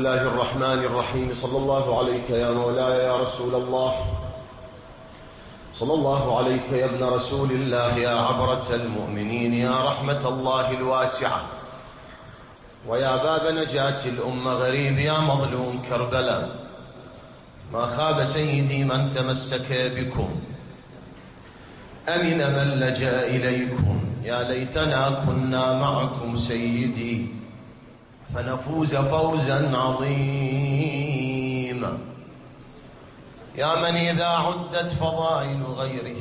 الله الرحمن الرحيم. صلى الله عليك يا مولاي يا رسول الله، صلى الله عليك يا ابن رسول الله، يا عبرة المؤمنين، يا رحمة الله الواسعة، ويا باب نجاة الأمة، غريب يا مظلوم كربلاء. ما خاب سيدي من تمسك بكم، أمن من لجأ إليكم. يا ليتنا كنا معكم سيدي فنفوز فوزا عظيما. يا من إذا عدت فضائل غيره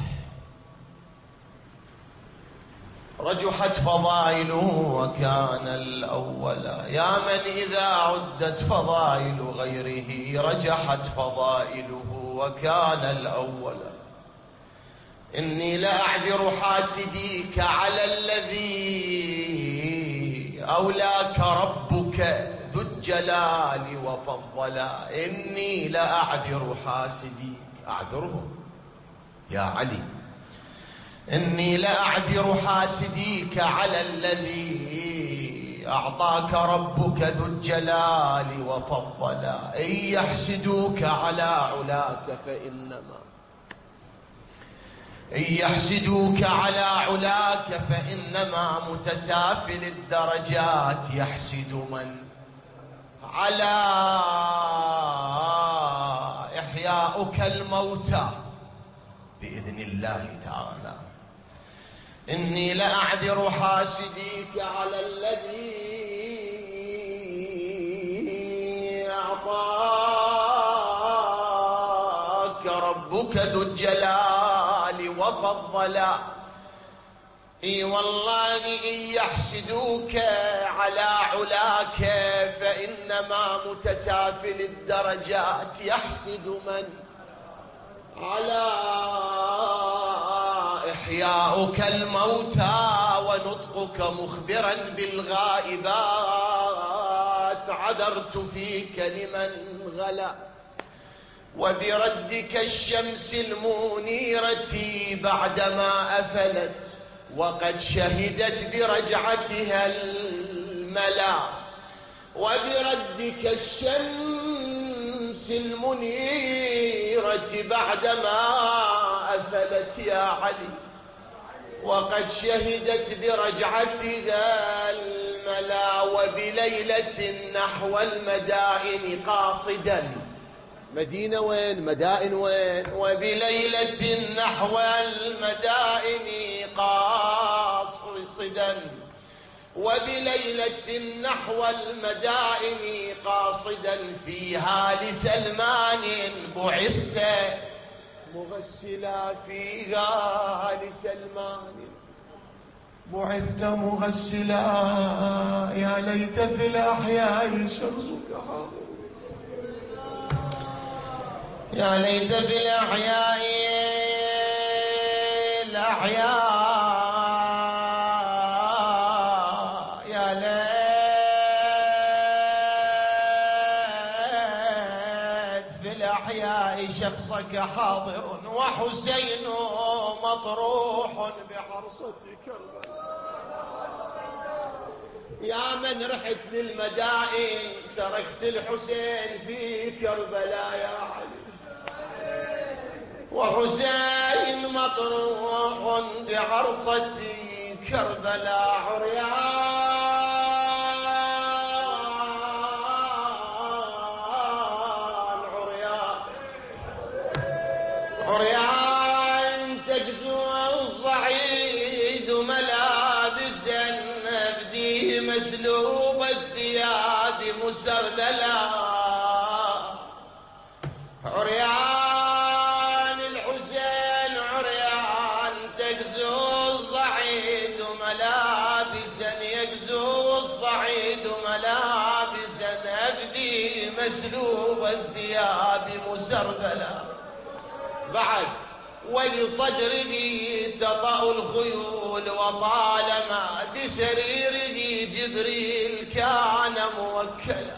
رجحت فضائله وكان الأول. يا من إذا عدت فضائل غيره رجحت فضائله وكان الأول. إني لأعذر حاسديك على الذي أولاك ربك ذو الجلال وفضلا. إني لأعذر حاسديك، أعذرهم يا علي، إني لأعذر حاسديك على الذي أعطاك ربك ذو الجلال وفضلا. إن يحسدوك على علاك فإنما إن يحسدوك على علاك فإنما متسافل الدرجات يحسد من على إحياؤك الموتى بإذن الله تعالى. إني لأعذر حاسديك على الذي أعطاك ربك ذو الجلال وفضلا. إي والله إن يحسدوك على علاك فإنما متسافل الدرجات يحسد من على إحياؤك الموتى ونطقك مخبرا بالغائبات. عذرت فيك لمن غلا وبردك الشمس المنيرة بعدما أفلت وقد شهدت برجعتها الملا. وبردك الشمس المنيرة بعدما أفلت يا علي وقد شهدت برجعتها الملا. وبليلة نحو المدائن قاصدا، مدينة وين مدائن وين، وبليلة نحو المدائن قاصدا، وبليلة نحو المدائن قاصدا فيها لسلمان بعثت مغسلا. فيها لسلمان بعثت مغسلا. يا ليت في الأحياء شخصك حاضر، يا ليت في الأحياء يا ليت في الأحياء شخصك حاضر وحسين مطروح بحرصة كربلاء. يا من رحت للمدائن تركت الحسين في كربلاء يا علي، وحسين مطروح بعرصة كربلاء. عريان تجزو الصعيد ملابسا أبديه مسلوب الثياب مسربلا. عريان الحسين عريان تجزو الصعيد ملابسا، يجزو الصعيد ملابسا أبديه مسلوب الثياب مسربلا. بعد ولصدره تطأ الخيول وطالما بسريره جبريل كان موكلا.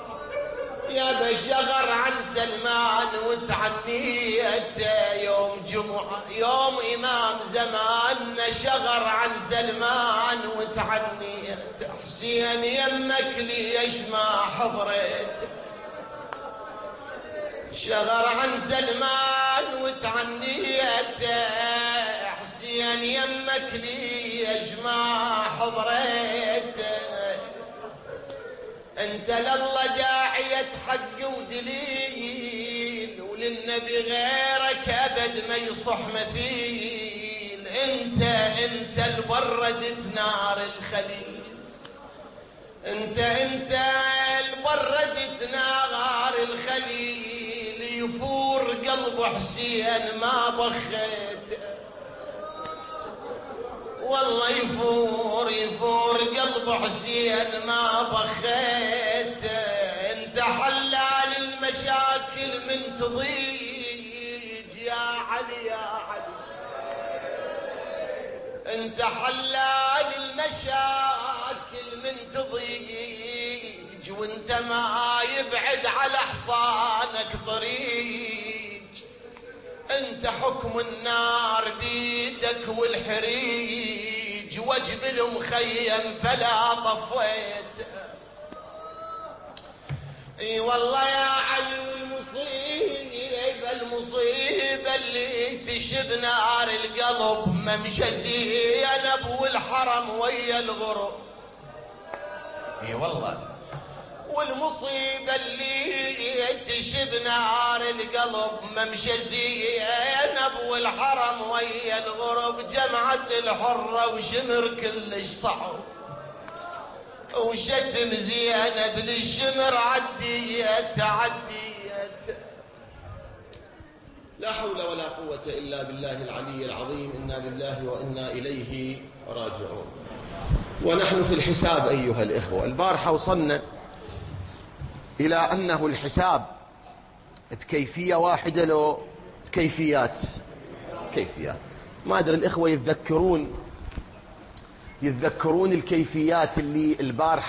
يا بشغر عن سلمان وتعنيته يوم الجمعة يوم إمام زمان شغر عن سلمان وتعني حسين يمك ليش ما حضرت، شغر عن سلمان وتعنيت حسين يمك ليش ما حضرت، انت لله داعية حق ودليل وللنبي غيرك ابد ما يصح مثيل، انت البردت نار الخليل، انت البردت نار الخليل، يفور قلب حسين ما بخيت، والله يفور قلب حسين ما بخيت، انت حلال المشاكل من تضيج يا علي يا علي، انت حلال المشاكل من تضيج، وانت ما يبعد على حصانك طريق، انت حكم النار بيدك والحريج، وجب المخيم فلا طفيت، اي والله يا علي المصيبة اللي تشب نار القلب ممشى زينب والحرم ويا الغرب، اي والله والمصيبة اللي تشب نار القلب ممشى زينب والحرم ويا الغرب، جمعت الحرة وشمر كلش صعب، وشتم زينب للشمر عديت لا حول ولا قوة إلا بالله العلي العظيم، إنا لله وإنا إليه راجعون. ونحن في الحساب أيها الإخوة، البارحة وصلنا إلى أنه الحساب بكيفية واحدة لو كيفيات ما أدري الإخوة يتذكرون الكيفيات اللي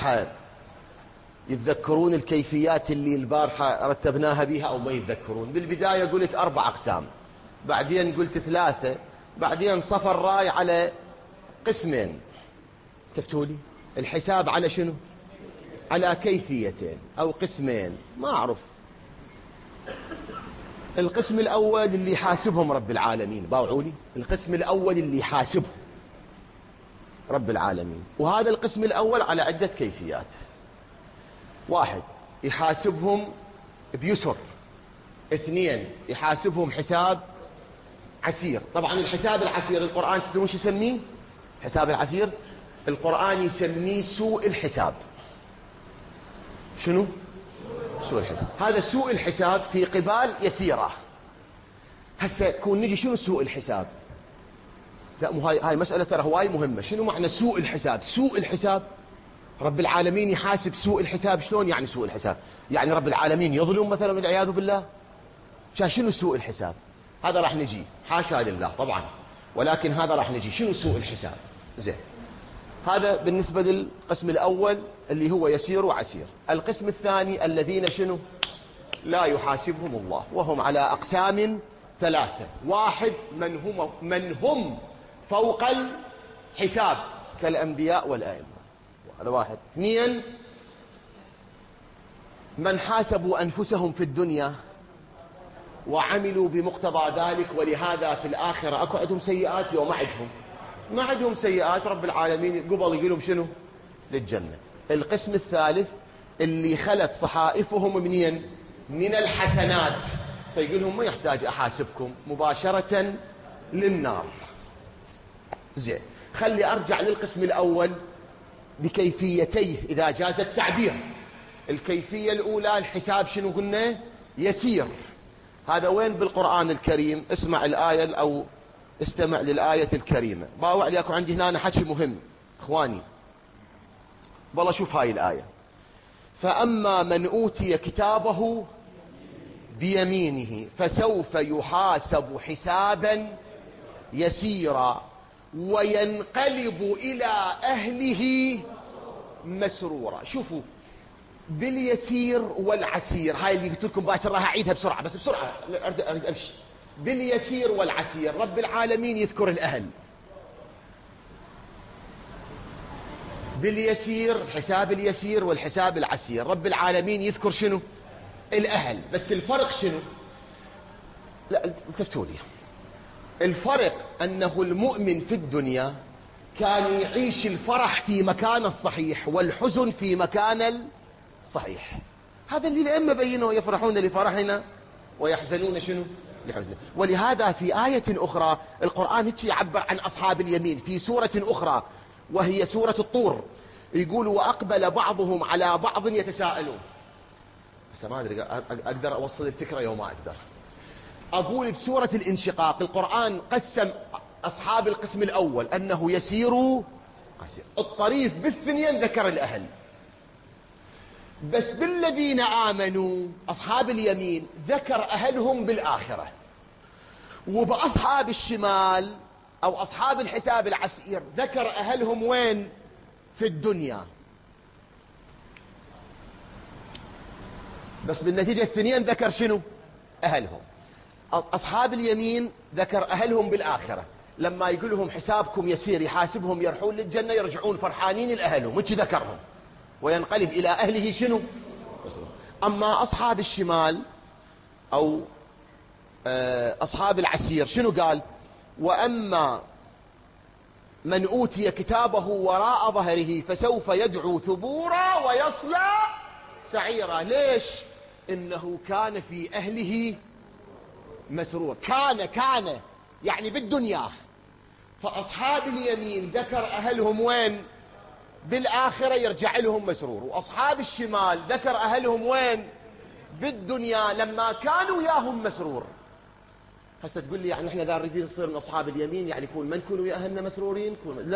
البارحة رتبناها بها أو ما يتذكرون. بالبداية قلت 4 أقسام، بعدين قلت 3، بعدين صفر راي على قسمين. تفتولي الحساب على شنو؟ على كيفيتين أو قسمين، ما أعرف. القسم الأول اللي يحاسبهم رب العالمين، باوعوني، القسم الأول اللي يحاسبهم رب العالمين، وهذا القسم الأول على عدة كيفيات. 1 يحاسبهم بيسر، 2 يحاسبهم حساب عسير. طبعا الحساب العسير القرآن تدرون شو يسميه؟ حساب العسير القرآن يسميه سوء الحساب. شنو؟ سوء الحساب. هذا سوء الحساب في قبال يسيرة. هسه كون نجي شنو سوء الحساب؟ لا مو هاي مسألة ترى هواي مهمة. شنو معنى سوء الحساب؟ سوء الحساب رب العالمين يحاسب سوء الحساب. شلون يعني سوء الحساب؟ يعني رب العالمين يظلم مثلا والعياذ بالله؟ شنو سوء الحساب؟ هذا راح نجي، حاشا لله طبعا، ولكن هذا راح نجي شنو سوء الحساب. زين، هذا بالنسبة للقسم الأول اللي هو يسير وعسير. القسم الثاني الذين شنو؟ لا يحاسبهم الله، وهم على أقسام 3. 1 من هم فوق الحساب كالأنبياء والآئمة، هذا 1. 2 من حاسبوا أنفسهم في الدنيا وعملوا بمقتضى ذلك، ولهذا في الآخرة أكو عندهم سيئات. يوم ما عندهم سيئات رب العالمين قبل يقولهم شنو؟ للجنة. القسم الثالث اللي خلت صحائفهم منين؟ من الحسنات، فيقولهم ما يحتاج أحاسبكم، مباشرة للنار. زين، خلي أرجع للقسم الأول بكيفيتيه إذا جاز التعبير. الكيفية الأولى الحساب شنو قلنا؟ يسير. هذا وين بالقرآن الكريم؟ اسمع الآية أو استمع للآية الكريمة. باوع لي، أكو عندي هنا حكي مهم إخواني، والله شوف هاي الآية. فأما من أوتي كتابه بيمينه فسوف يحاسب حسابا يسيرا وينقلب إلى أهله مسرورا. شوفوا، باليسير والعسير، هاي اللي قلت لكم باكر راح أعيدها بسرعة، بس بسرعة أريد أمشي. باليسير والعسير. رب العالمين يذكر الأهل باليسير، حساب اليسير والحساب العسير. رب العالمين يذكر شنو؟ الأهل. بس الفرق شنو؟ لا التفتوا لي. الفرق أنه المؤمن في الدنيا كان يعيش الفرح في مكان الصحيح والحزن في مكان الصحيح. هذا اللي الأئمة بينوا: يفرحون لفرحنا ويحزنون شنو؟ لحزنه. ولهذا في آية أخرى القرآن هيك يعبر عن أصحاب اليمين في سورة أخرى وهي سورة الطور، يقول: وأقبل بعضهم على بعض يتساءلون. بس ما أدري أقدر أوصل الفكرة يوم ما أقدر. أقول بسورة الانشقاق القرآن قسم أصحاب القسم الأول أنه يسير الطريف بالثنين، ذكر الأهل. بس بالذين آمنوا أصحاب اليمين ذكر أهلهم بالآخرة. وبأصحاب الشمال أو أصحاب الحساب العسير ذكر أهلهم وين؟ في الدنيا. بس بالنتيجة الثنين ذكر شنو؟ أهلهم. أصحاب اليمين ذكر أهلهم بالآخرة، لما يقول لهم حسابكم يسير يحاسبهم يرحون للجنة يرجعون فرحانين لأهلهم، وش ذكرهم وينقلب إلى أهله شنو؟ أما أصحاب الشمال أو أصحاب العسير شنو قال؟ وأما من أوتي كتابه وراء ظهره فسوف يدعو ثبورا ويصلى سعيرا. ليش؟ إنه كان في أهله مسرور. كان يعني بالدنيا. فأصحاب اليمين ذكر أهلهم وين؟ بالآخرة يرجع لهم مسرور. وأصحاب الشمال ذكر أهلهم وين؟ بالدنيا لما كانوا ياهم مسرور. هسه تقول لي يعني احنا اذا نريد نصير من أصحاب اليمين يعني ما نكون ويا أهلنا مسرورين؟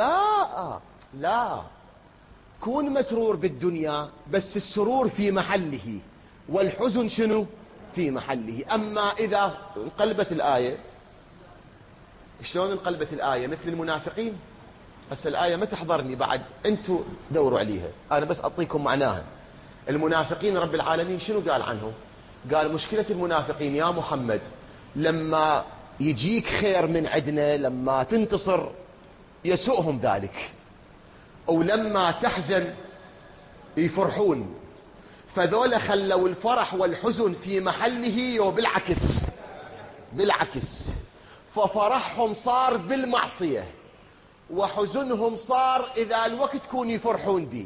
لا كون مسرور بالدنيا، بس السرور في محله والحزن شنو؟ في محله. أما إذا انقلبت الآية، شلون انقلبت الآية؟ مثل المنافقين. بس الآية ما تحضرني بعد، انتوا دوروا عليها، أنا بس أعطيكم معناها. المنافقين رب العالمين شنو قال عنهم؟ قال: مشكلة المنافقين يا محمد لما يجيك خير من عندنا، لما تنتصر يسوءهم ذلك، أو لما تحزن يفرحون. فذولا خلوا الفرح والحزن في محله بالعكس. ففرحهم صار بالمعصية، وحزنهم صار إذا الوقت كون يفرحون به.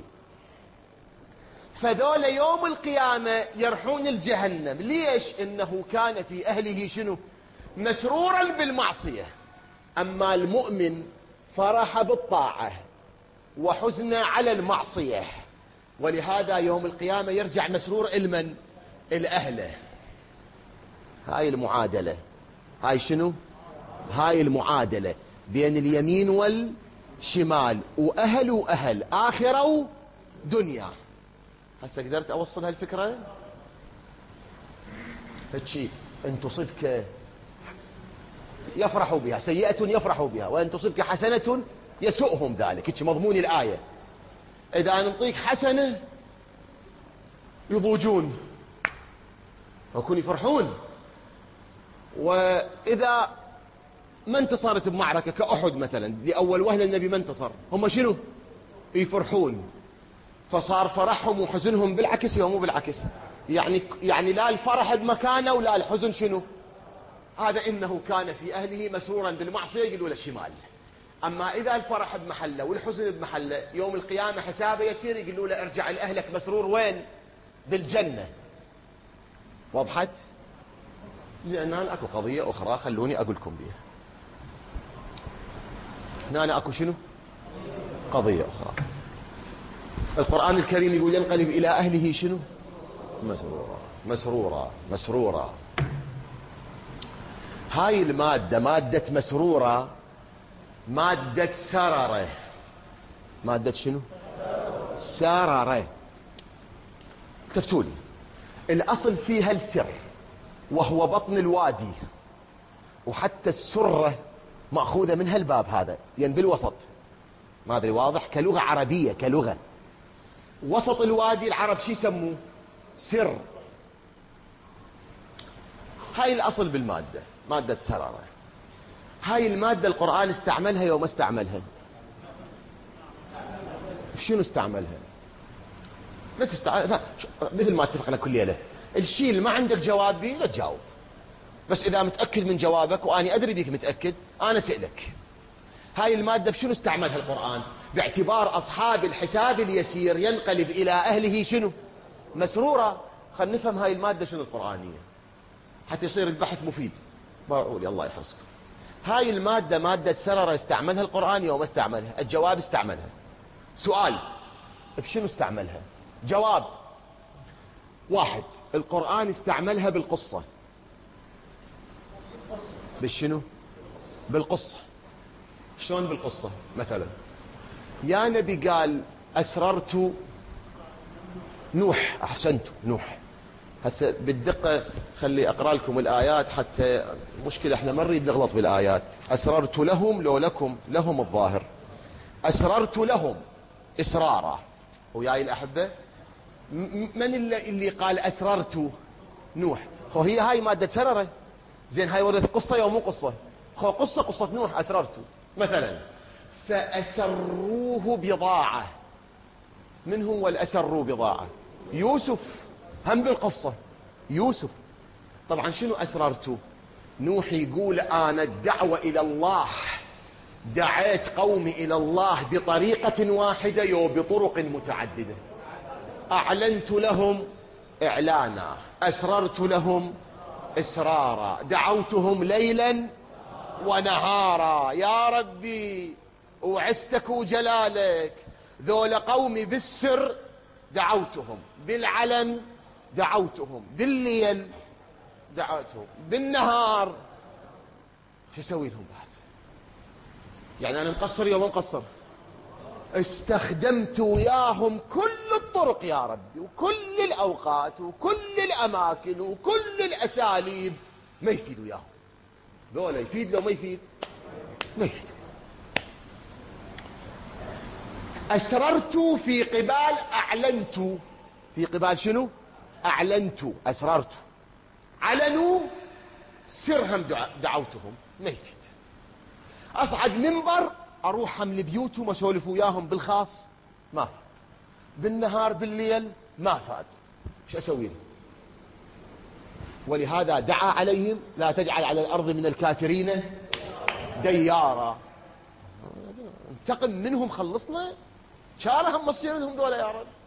فذولا يوم القيامة يرحون الجهنم. ليش؟ إنه كان في أهله شنو؟ مسرورا بالمعصية. أما المؤمن فرح بالطاعة وحزن على المعصية، ولهذا يوم القيامة يرجع مسرور المن؟ الأهله. هاي المعادلة. هاي شنو؟ هاي المعادلة بين اليمين والشمال، وأهل وأهل، آخرة ودنيا. هسه قدرت أوصل هالفكرة؟ فشي إن تصبك يفرحوا بها سيئة يفرحوا بها، وإن تصبك حسنة يسؤهم ذلك. هيك مضمون الآية. إذا نعطيك حسنة يضوجون ويكون يفرحون، وإذا ما انتصرت بمعركة كأحد مثلا لأول وهلة النبي ما انتصر، هم شنو؟ يفرحون. فصار فرحهم وحزنهم بالعكس يوم بالعكس. يعني لا الفرح بمكانه ولا الحزن شنو؟ هذا إنه كان في أهله مسرورا بالمعصية يقولوا له الشمال. أما إذا الفرح بمحله والحزن بمحله يوم القيامة حسابه يسير يقولوا له ارجع لأهلك مسرور وين؟ بالجنة. وضحت؟ زين. هنا أكو قضية أخرى خلوني أقولكم بيها. هنا أكو شنو؟ قضية أخرى. القرآن الكريم يقول ينقلب إلى أهله شنو؟ مسرورا. هاي المادة مادة مسرورة، مادة سررة. مادة شنو؟ سررة. تفتولي الأصل فيها السر وهو بطن الوادي، وحتى السرة مأخوذة من هالباب هذا، يعني بالوسط. ما أدري واضح؟ كلغة عربية، كلغة وسط الوادي العرب شي يسموه؟ سر. هاي الأصل بالمادة، مادة سررة. هاي المادة القرآن استعملها يوم استعملها. شنو استعملها؟ مثل ما اتفقنا كل ليلة، الشيء اللي ما عندك جواب به لا تجاوب، بس إذا متأكد من جوابك وأنا أدري بيك متأكد أنا سألك. هاي المادة بشنو استعملها القرآن؟ باعتبار أصحاب الحساب اليسير ينقلب إلى أهله شنو؟ مسرورا. خلنا نفهم هاي المادة شنو القرآنية حتى يصير البحث مفيد. باعولي الله يحرسكم. هاي المادة مادة سررة استعملها القرآن يوم استعملها. الجواب استعملها. سؤال، بشنو استعملها؟ جواب، واحد، القرآن استعملها بالقصة. بالشنو؟ بالقصة. شلون بالقصة؟ مثلا يا نبي قال أسررت نوح. أحسنت، نوح. هسه بالدقة خلي أقرأ لكم الآيات، حتى مشكلة احنا ما نريد نغلط بالآيات. أسررت لهم، لو لكم، لهم الظاهر. أسررت لهم إسرارا. وياي الأحبة، من اللي قال أسررت؟ نوح. خو هي هاي مادة سررة. زين هاي ورث قصة يوم مو قصة؟ خو قصة نوح أسررت. مثلا فأسروه بضاعة. من هو الأسروا بضاعة؟ يوسف. هم بالقصة يوسف. طبعا شنو أسررت؟ نوح يقول أنا الدعوة إلى الله، دعيت قومي إلى الله بطريقة واحدة يو بطرق متعددة. أعلنت لهم إعلانا، أسررت لهم إسرارا، دعوتهم ليلا ونهارا. يا ربي وعزتك وجلالك، ذول قومي بالسر دعوتهم، بالعلن دعوتهم، بالليل دعوتهم، بالنهار. شو اسوي لهم بعد؟ يعني انا مقصر يوم مقصر؟ استخدمت وياهم كل الطرق يا ربي، وكل الاوقات، وكل الاماكن، وكل الاساليب. ما يفيد وياهم. ذولا يفيد لو ما يفيد؟ ما يفيد. أسررت في قبال أعلنت. في قبال شنو؟ أعلنت. أسررت. علنوا سرهم دعوتهم. ما يفيد. أصعد منبر أروح حمل بيوتهم أسولف وياهم بالخاص. ما فات. بالنهار بالليل ما فات. ايش أسوي لهم؟ ولهذا دعا عليهم لا تجعل على الأرض من الكافرين ديارا. انتقم منهم، خلصنا. شالهم مصير منهم دولة يا رب.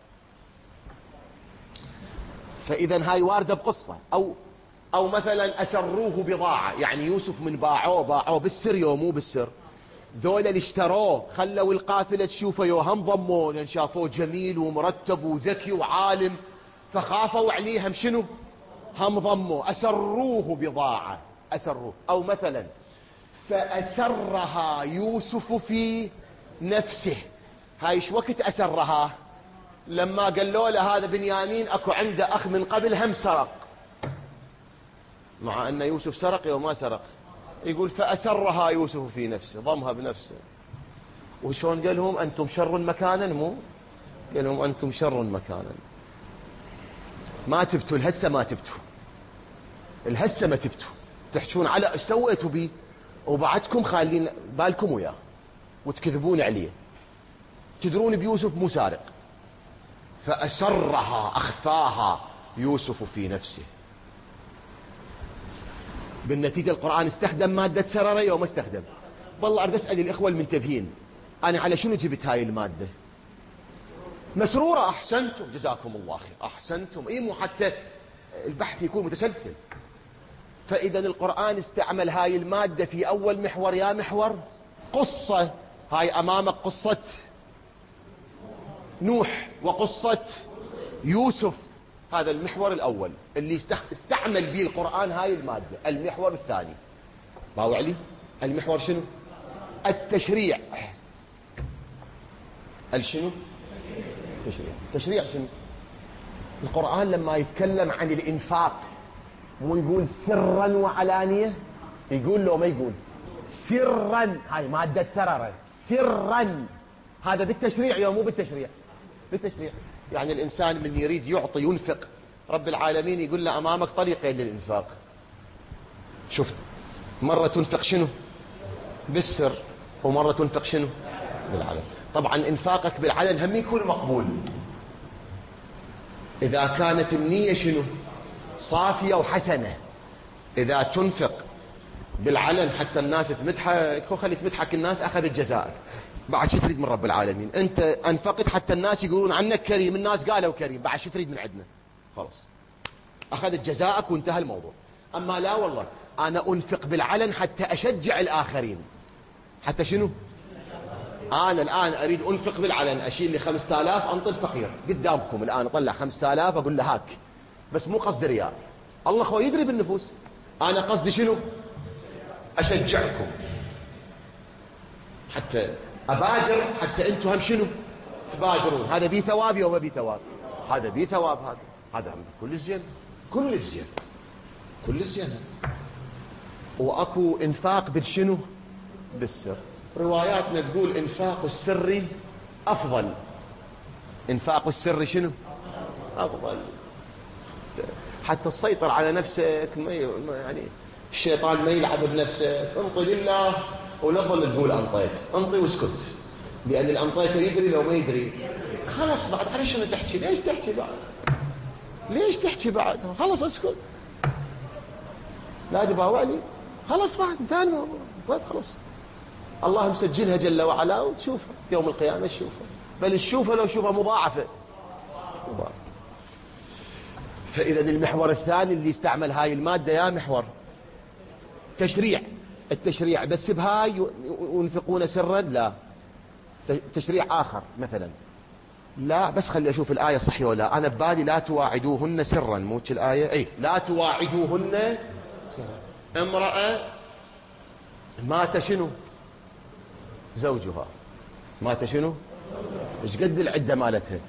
فإذا هاي واردة بقصة. أو مثلا أسروه بضاعة، يعني يوسف من باعوه بالسر يوم مو بالسر. ذولا اللي اشتروه خلوا القافلة تشوفه يوهم ضموه، لأن شافوه جميل ومرتب وذكي وعالم، فخافوا عليه. هم شنو؟ هم ضموه. أسروه بضاعة. أسروه. أو مثلا فأسرها يوسف في نفسه. هاي ايش وقت أسرها؟ لما قالوا له هذا بنيامين اكو عنده اخ من قبل هم سرق، مع ان يوسف سرق يوم ما سرق. يقول فأسرها يوسف في نفسه، ضمها بنفسه. وشون قال لهم انتم شر مكانا؟ مو قال لهم انتم شر مكانا. ما تبتوا الهسه، ما تبتوا الهسه، ما تبتوا تحجون على ايش سويتوا بي، وبعدكم خالين بالكم وياه وتكذبون عليه. تدرون بيوسف مو سارق. فأسرها، أخفاها يوسف في نفسه. بالنتيجة القرآن استخدم مادة سررة يوم استخدم. والله أريد أسأل الإخوة المنتبهين، أنا على شنو جبت هاي المادة؟ مسرورة. أحسنتم، جزاكم الله خير، أحسنتم. إيه، مو حتى البحث يكون متسلسل. فإذا القرآن استعمل هاي المادة في أول محور. يا محور قصة. هاي أمامك قصة نوح وقصة يوسف. هذا المحور الأول اللي استعمل به القرآن هاي المادة. المحور الثاني باو علي، المحور شنو؟ التشريع. الشنو؟ التشريع شنو؟ القرآن لما يتكلم عن الإنفاق مو يقول سرا وعلانية؟ يقول لو ما يقول سرا. هاي مادة سررة. سرا. هذا بالتشريع يوم مو بالتشريع؟ بالتشريع. يعني الإنسان من يريد يعطي ينفق، رب العالمين يقول له أمامك طريقين للإنفاق. شفت مرة تنفق شنو بالسر ومرة تنفق شنو بالعلن. طبعا انفاقك بالعلن هم يكون مقبول إذا كانت النية شنو صافية وحسنة. إذا تنفق بالعلن حتى الناس تمدحك وخلي تمدحك الناس أخذت جزائك، بعد شو تريد من رب العالمين؟ أنت أنفقت حتى الناس يقولون عنك كريم، الناس قالوا كريم، بعد شو تريد من عندنا؟ خلاص أخذت جزائك وانتهى الموضوع. أما لا والله أنا أنفق بالعلن حتى أشجع الآخرين. حتى شنو؟ أنا الآن أريد أنفق بالعلن، أشيل لي 5000 أنطي الفقير قدامكم الآن، أطلع 5000 أقول له هاك، بس مو قصد رياء، الله خو يدري بالنفوس. أنا قصدي شنو؟ أشجعكم حتى أبادر، حتى أنتم هم شنو تبادرون. هذا بيه ثواب يوم ما بيه ثواب، هذا بيه ثواب، هذا كل الزين، كل الزين، كل الزين. وأكو إنفاق بالشنو بالسر. رواياتنا تقول إنفاق السر أفضل. إنفاق السر شنو أفضل، حتى تسيطر على نفسك، يعني الشيطان ما يلعب بنفسك. انطي لله ولا تظل تقول انطيت، انطي واسكت، لأن الانطيت يدري لو ما يدري خلاص بعد على شنو تحكي؟ ليش تحكي بعد؟ ليش تحكي بعد؟ خلاص اسكت، لا تباوعني، خلاص بعد انتهى الموضوع، خلاص الله مسجلها جل وعلا وتشوفها يوم القيامة، تشوفها، بل تشوفها لو شوفها مضاعفة. فإذا المحور الثاني اللي يستعمل هاي المادة يا محور تشريع. التشريع بس بهاي ينفقون سرا؟ لا، تشريع آخر مثلا لا، بس خلي أشوف الآية صحيح ولا. أنا ببالي لا تواعدوهن سرا، موش الآية؟ أي لا تواعدوهن سرا. امرأة مات شنو زوجها، مات شنو، ايش قد العدة مالتها؟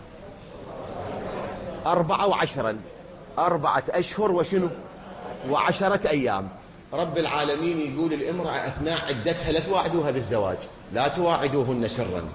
4 و10، 4 أشهر وشنو و10 أيام. رب العالمين يقول الامرأة أثناء عدتها لا تواعدوها بالزواج، لا تواعدوهن سرا،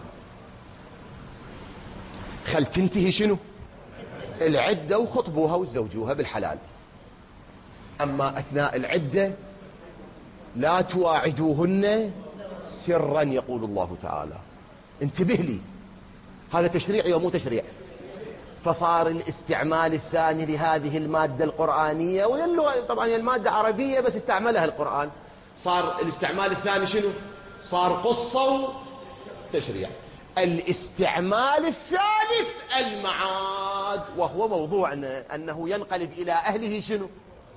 خل تنتهي شنو العدة وخطبوها وزوجوها بالحلال. أما أثناء العدة لا تواعدوهن سرا، يقول الله تعالى. انتبه لي، هذا تشريع يوم مو تشريع. فصار الاستعمال الثاني لهذه المادة القرآنية، طبعا هي المادة عربية بس استعملها القرآن، صار الاستعمال الثاني شنو؟ صار قصة وتشريع. الاستعمال الثالث المعاد، وهو موضوعنا أنه ينقلب إلى أهله شنو؟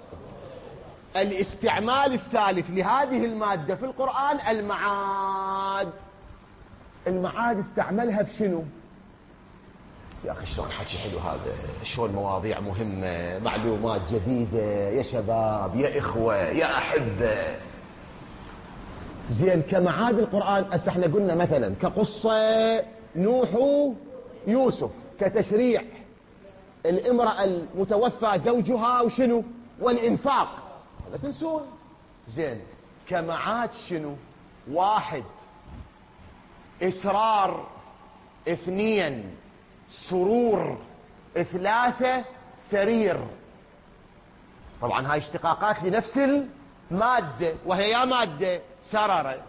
الاستعمال الثالث لهذه المادة في القرآن المعاد. المعاد استعملها بشنو؟ يا أخي شلون حكي حلو هذا، شلون مواضيع مهمة، معلومات جديدة يا شباب يا إخوة يا أحبة. زين كمعاد القرآن هسه احنا قلنا مثلا كقصة نوح يوسف، كتشريع الامرأة المتوفى زوجها وشنو والإنفاق، لا تنسون. زين كمعاد شنو؟ 1 إسرار، 2 سرور، 3 سرير. طبعا هاي اشتقاقات لنفس المادة، وهي يا مادة سرر.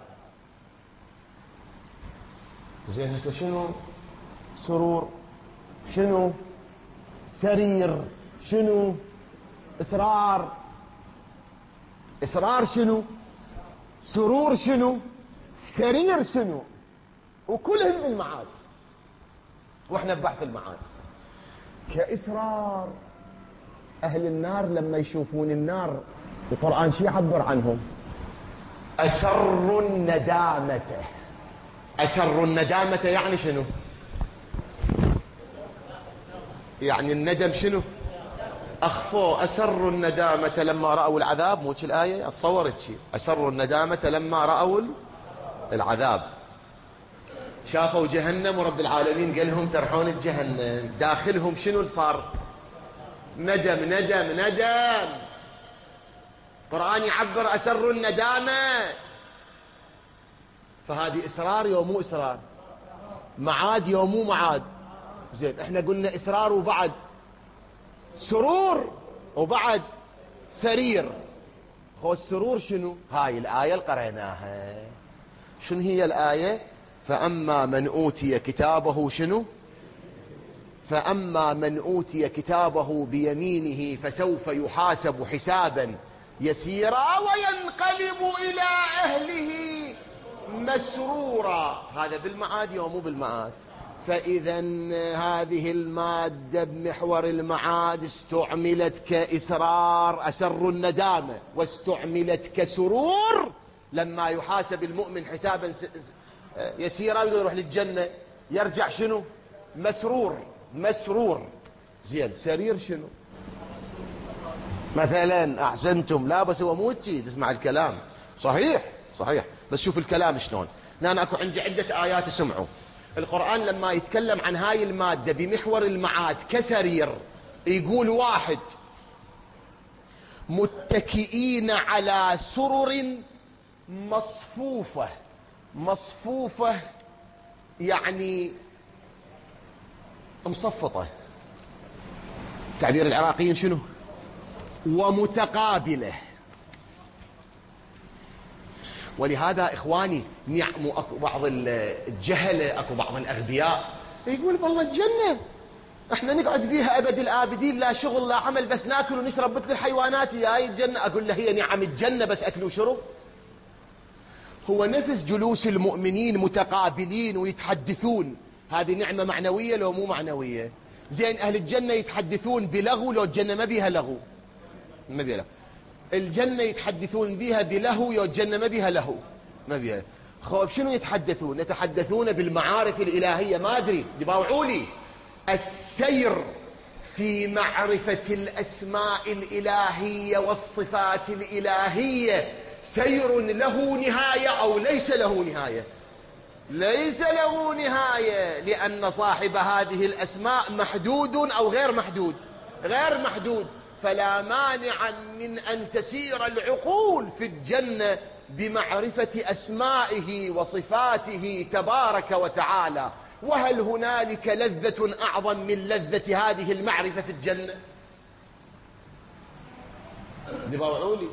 زين هسه شنو سرور، شنو سرير، شنو إسرار، إسرار شنو، سرور شنو، سرير شنو، وكلهم بالمعاد. واحنا ببحث المعاد. كإسرار أهل النار لما يشوفون النار القرآن شي يعبر عنهم؟ أسر الندامة. أسر الندامة يعني شنو؟ يعني الندم شنو؟ أخفوا. أسر الندامة لما رأوا العذاب، موش الآية اتصورت شي. أسر الندامة لما رأوا العذاب، شافوا جهنم ورب العالمين قال لهم ترحون الجهنم، داخلهم شنو صار؟ ندم ندم ندم. القرآن يعبر أسر الندامة. فهذه إسرار يوم مو إسرار، معاد يوم مو معاد. زين احنا قلنا إسرار وبعد سرور وبعد سرير. خو السرور شنو؟ هاي الآية اللي قرأناها. شنو هي الآية؟ فأما من أوتي كتابه شنو؟ فأما من أوتي كتابه بيمينه فسوف يحاسب حسابا يسيرا وينقلب إلى أهله مسرورا. هذا بالمعاد أو مو بالمعاد؟ فإذا هذه المادة بمحور المعاد استعملت كإسرار، أسر الندامة، واستعملت كسرور لما يحاسب المؤمن حسابا يسيرا ويروح للجنة يرجع شنو؟ مسرور. مسرور. زين سرير شنو؟ مثلا أحسنتم. لا بس هو مو تسمع الكلام صحيح صحيح، بس شوف الكلام شلون. أنا أكو عندي عدة آيات اسمعوا. القرآن لما يتكلم عن هاي المادة بمحور المعاد كسرير يقول واحد متكئين على سرر مصفوفة. مصفوفة يعني مصفطة. تعبير العراقيين شنو؟ ومتقابلة. ولهذا إخواني اكو بعض الجهلة، اكو بعض الأغبياء يقول والله الجنة احنا نقعد بيها أبد الآبدين، لا شغل لا عمل، بس ناكل ونشرب مثل الحيوانات. يا هاي الجنة. أقول له هي نعم الجنة بس أكل وشرب؟ هو نفس جلوس المؤمنين متقابلين ويتحدثون، هذه نعمة معنوية لو مو معنوية؟ زين أهل الجنة يتحدثون بلغو لو الجنة ما بيها لغو؟ ما بيها لغو. الجنة يتحدثون بها بلهو لو الجنة ما بيها لهو؟ ما بيها. خوف شنو يتحدثون؟ يتحدثون بالمعارف الإلهية. ما أدري دباوعوا لي. السير في معرفة الأسماء الإلهية والصفات الإلهية سير له نهاية أو ليس له نهاية؟ ليس له نهاية، لأن صاحب هذه الأسماء محدود أو غير محدود؟ غير محدود. فلا مانع من أن تسير العقول في الجنة بمعرفة أسمائه وصفاته تبارك وتعالى. وهل هنالك لذة أعظم من لذة هذه المعرفة في الجنة؟ دباوعوا لي.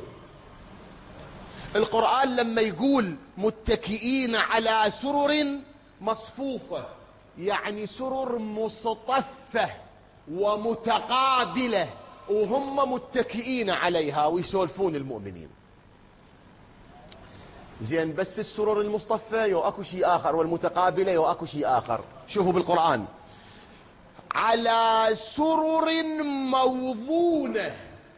القرآن لما يقول متكئين على سرر مصفوفة يعني سرر مصطفة ومتقابلة، وهم متكئين عليها ويسولفون المؤمنين. زين بس السرر المصطفى يو اكو شيء آخر، والمتقابلة يو اكو شيء آخر. شوفوا بالقرآن على سرر موضونة.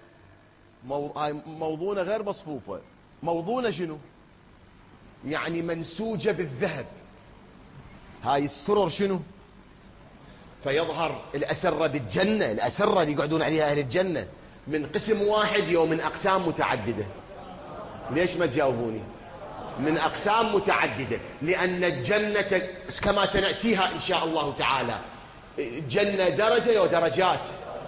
موضونة غير مصفوفة. موضونة شنو؟ يعني منسوجة بالذهب. هاي السرر شنو؟ فيظهر الأسرة بالجنة، الأسرة اللي يقعدون عليها أهل الجنة من قسم واحد يوم من أقسام متعددة. ليش ما تجاوبوني؟ من أقسام متعددة، لأن الجنة كما سنأتيها إن شاء الله تعالى الجنة درجة ودرجات.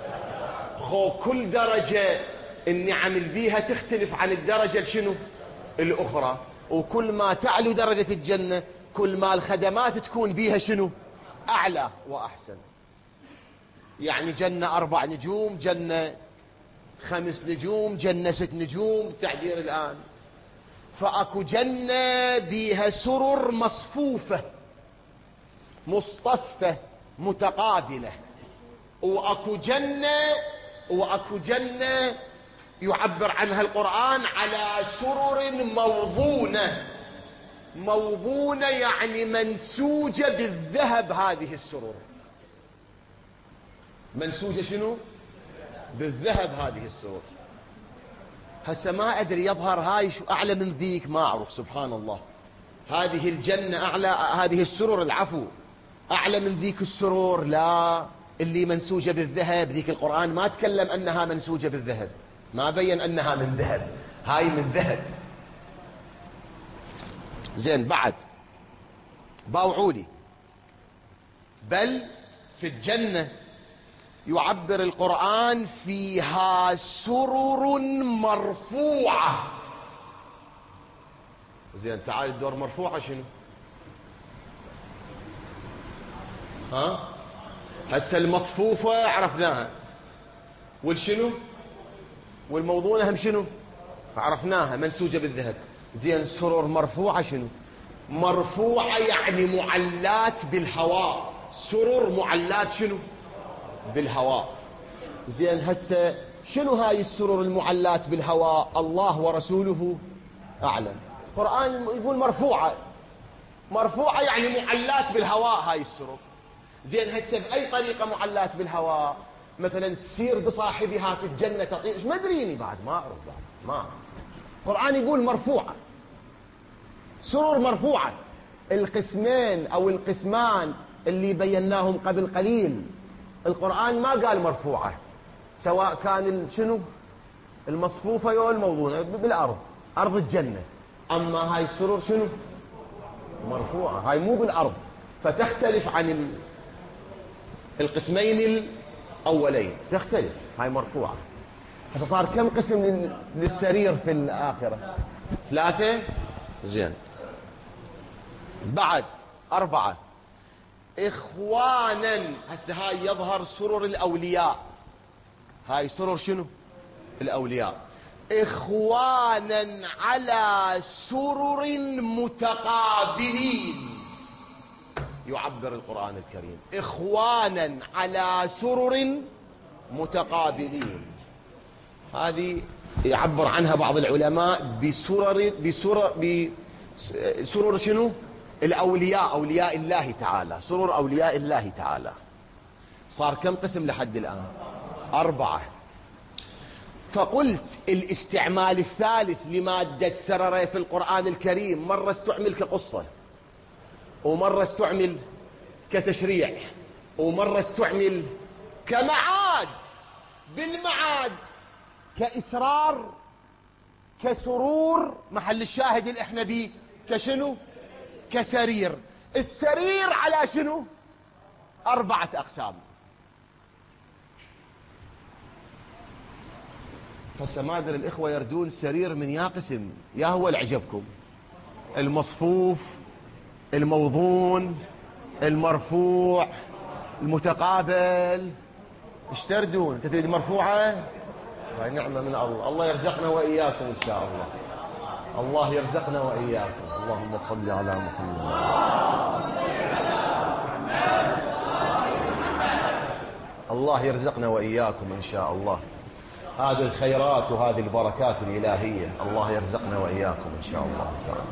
كل درجة النعم البيها تختلف عن الدرجة شنو؟ الأخرى. وكل ما تعلو درجة الجنة كل ما الخدمات تكون بيها شنو؟ أعلى وأحسن. يعني جنة 4 نجوم، جنة 5 نجوم، جنة 6 نجوم، تعبير الآن. فأكو جنة بيها سرر مصفوفة مصطفة متقابلة، وأكو جنة يعبر عنها القرآن على سرر موضونة. موضونة يعني منسوجة بالذهب. هذه السرر منسوجة شنو؟ بالذهب. هذه السرر هسه ما أدري يظهر هاي شو أعلى من ذيك، ما أعرف. سبحان الله. هذه الجنة أعلى، هذه السرر العفو أعلى من ذيك السرور. لا، اللي منسوجة بالذهب ذيك القرآن ما تكلم أنها منسوجة بالذهب، ما بين أنها من ذهب. هاي من ذهب. زين بعد باوعولي. بل في الجنة يعبر القرآن فيها سرر مرفوعة. زين تعال الدور مرفوعة شنو؟ ها هسه المصفوفة عرفناها، والشنو؟ والموضونة هم شنو؟ عرفناها منسوجة بالذهب. زين سرر مرفوعة شنو؟ مرفوعة يعني معلات بالهواء. سرر معلات شنو؟ بالهواء. زين هسه شنو هاي السرر المعلات بالهواء؟ الله ورسوله أعلم. القرآن يقول مرفوعة. مرفوعة يعني معلات بالهواء هاي السرر. زين هسه بأي طريقة معلات بالهواء؟ مثلا تسير بصاحبها في الجنة تطير، ما ادريني بعد، ما أعرف بعد، ما أعرف. القرآن يقول مرفوعة، سرر مرفوعة. القسمين أو القسمان اللي بيناهم قبل قليل القرآن ما قال مرفوعة، سواء كان شنو المصفوفة أو الموضوعة بالأرض، أرض الجنة. أما هاي السرر شنو؟ مرفوعة، هاي مو بالأرض، فتختلف عن القسمين الأولين، تختلف. هاي مرفوعة. هسه صار كم قسم للسرير في الآخرة؟ 3. زين بعد 4. إخوانا. هسه هاي يظهر سرر الأولياء. هاي سرر شنو؟ الأولياء. إخوانا على سرر متقابلين. يعبر القرآن الكريم إخوانا على سرر متقابلين. هذه يعبر عنها بعض العلماء بسرر شنو؟ الأولياء، أولياء الله تعالى، سرر أولياء الله تعالى. صار كم قسم لحد الآن؟ 4. فقلت الاستعمال الثالث لمادة سرر في القرآن الكريم مرة استعمل كقصة، ومرة استعمل كتشريع، ومرة استعمل كمعاد بالمعاد، كإسرار، كسرور، محل الشاهد اللي احنا بيه كشنو؟ كسرير. السرير على شنو؟ 4 أقسام. هسه ما ادري الإخوة يردون سرير من يا قسم، يا هو اللي عجبكم؟ المصفوف، الموضون، المرفوع، المتقابل، ايش تردون؟ انت تريد مرفوعة؟ هاي نعمة من الله. الله يرزقنا وإياكم إن شاء الله. الله يرزقنا وإياكم. اللهم صل على محمد. الله يرزقنا وإياكم إن شاء الله هذه الخيرات وهذه البركات الإلهية. الله يرزقنا وإياكم إن شاء الله تعالى.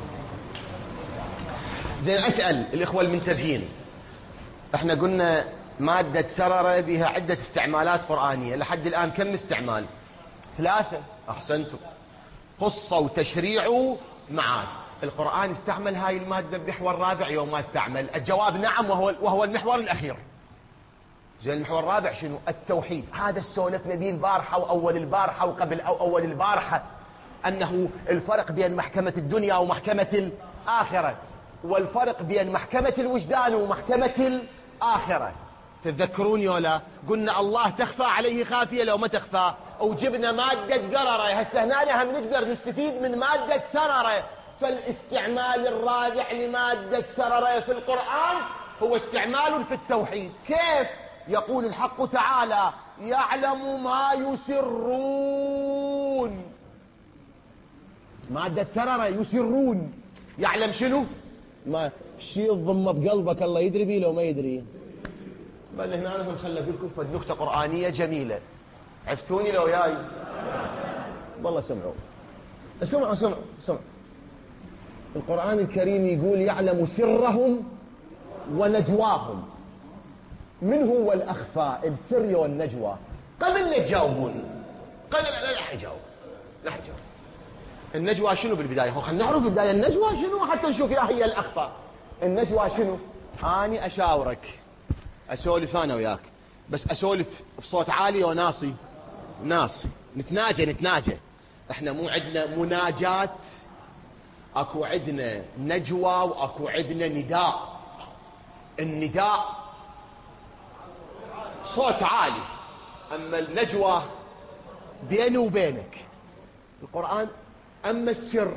زين أسأل الإخوة المنتبهين، احنا قلنا مادة سرر بها عدة استعمالات قرآنية، لحد الآن كم استعمال؟ 3. أحسنتم. قصة وتشريع معاد. القرآن استعمل هاي المادة بمحور رابع يوم ما استعمل؟ الجواب نعم، وهو المحور الأخير. زين المحور الرابع شنو؟ التوحيد. هذا سولفنا به البارحة وأول البارحة وقبل أول البارحة، أنه الفرق بين محكمة الدنيا ومحكمة الآخرة، والفرق بين محكمة الوجدان ومحكمة الآخرة. تتذكرون ولا؟ قلنا الله تخفى عليه خافية لو ما تخفى، وجبنا مادة قررة. هسه هنا هم نقدر نستفيد من مادة سررة. فالاستعمال الرابع لمادة سررة في القرآن هو استعمال في التوحيد. كيف؟ يقول الحق تعالى يعلم ما يسرون. مادة سررة يسرون، يعلم شنو؟ ما شيء ضمه بقلبك الله يدري بيه لو ما يدري. بل هنا أنا خلي أقول لكم فد نكتة قرآنية جميلة. عفتوني لو ياي؟ والله سمعوا سمعوا. القرآن الكريم يقول يعلم سرهم ونجواهم. من هو الأخفى؟ السر والنجوى. قبل لا تجاوبون، قبل لا حجاوب، لا حجاوب. النجوى شنو بالبداية؟ خلينا نعرف بالبداية النجوى شنو حتى نشوف يا هي الأخفى. النجوى شنو؟ أني أشاورك، أسولف أنا وياك، بس أسولف بصوت عالي وناصي، نتناجى. احنا مو عندنا مناجات، اكو عندنا نجوى واكو عندنا نداء. النداء صوت عالي، اما النجوى بيني وبينك. القرآن اما السر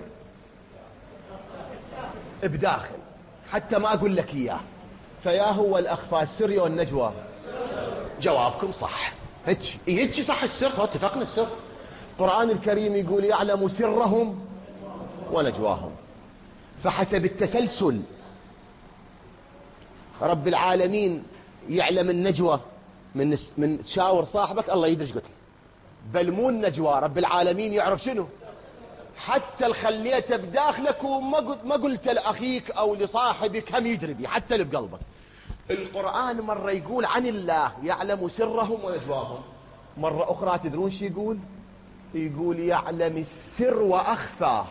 بداخل، حتى ما اقول لك اياه. فيا هو الاخفى السر والنجوى. جوابكم صح، هيك صح. السر اتفقنا. السر القرآن الكريم يقول يعلم سرهم ونجواهم. فحسب التسلسل رب العالمين يعلم النجوى من تشاور صاحبك الله يدري قلت له، بل مو النجوى، رب العالمين يعرف شنو حتى الخليته بداخلك وما قلت لأخيك أو لصاحبك هم يدري بي حتى اللي بقلبك. القرآن مرة يقول عن الله يعلم سرهم ونجواهم، مرة أخرى تدرون شو يقول؟ يقول يعلم السر وأخفى.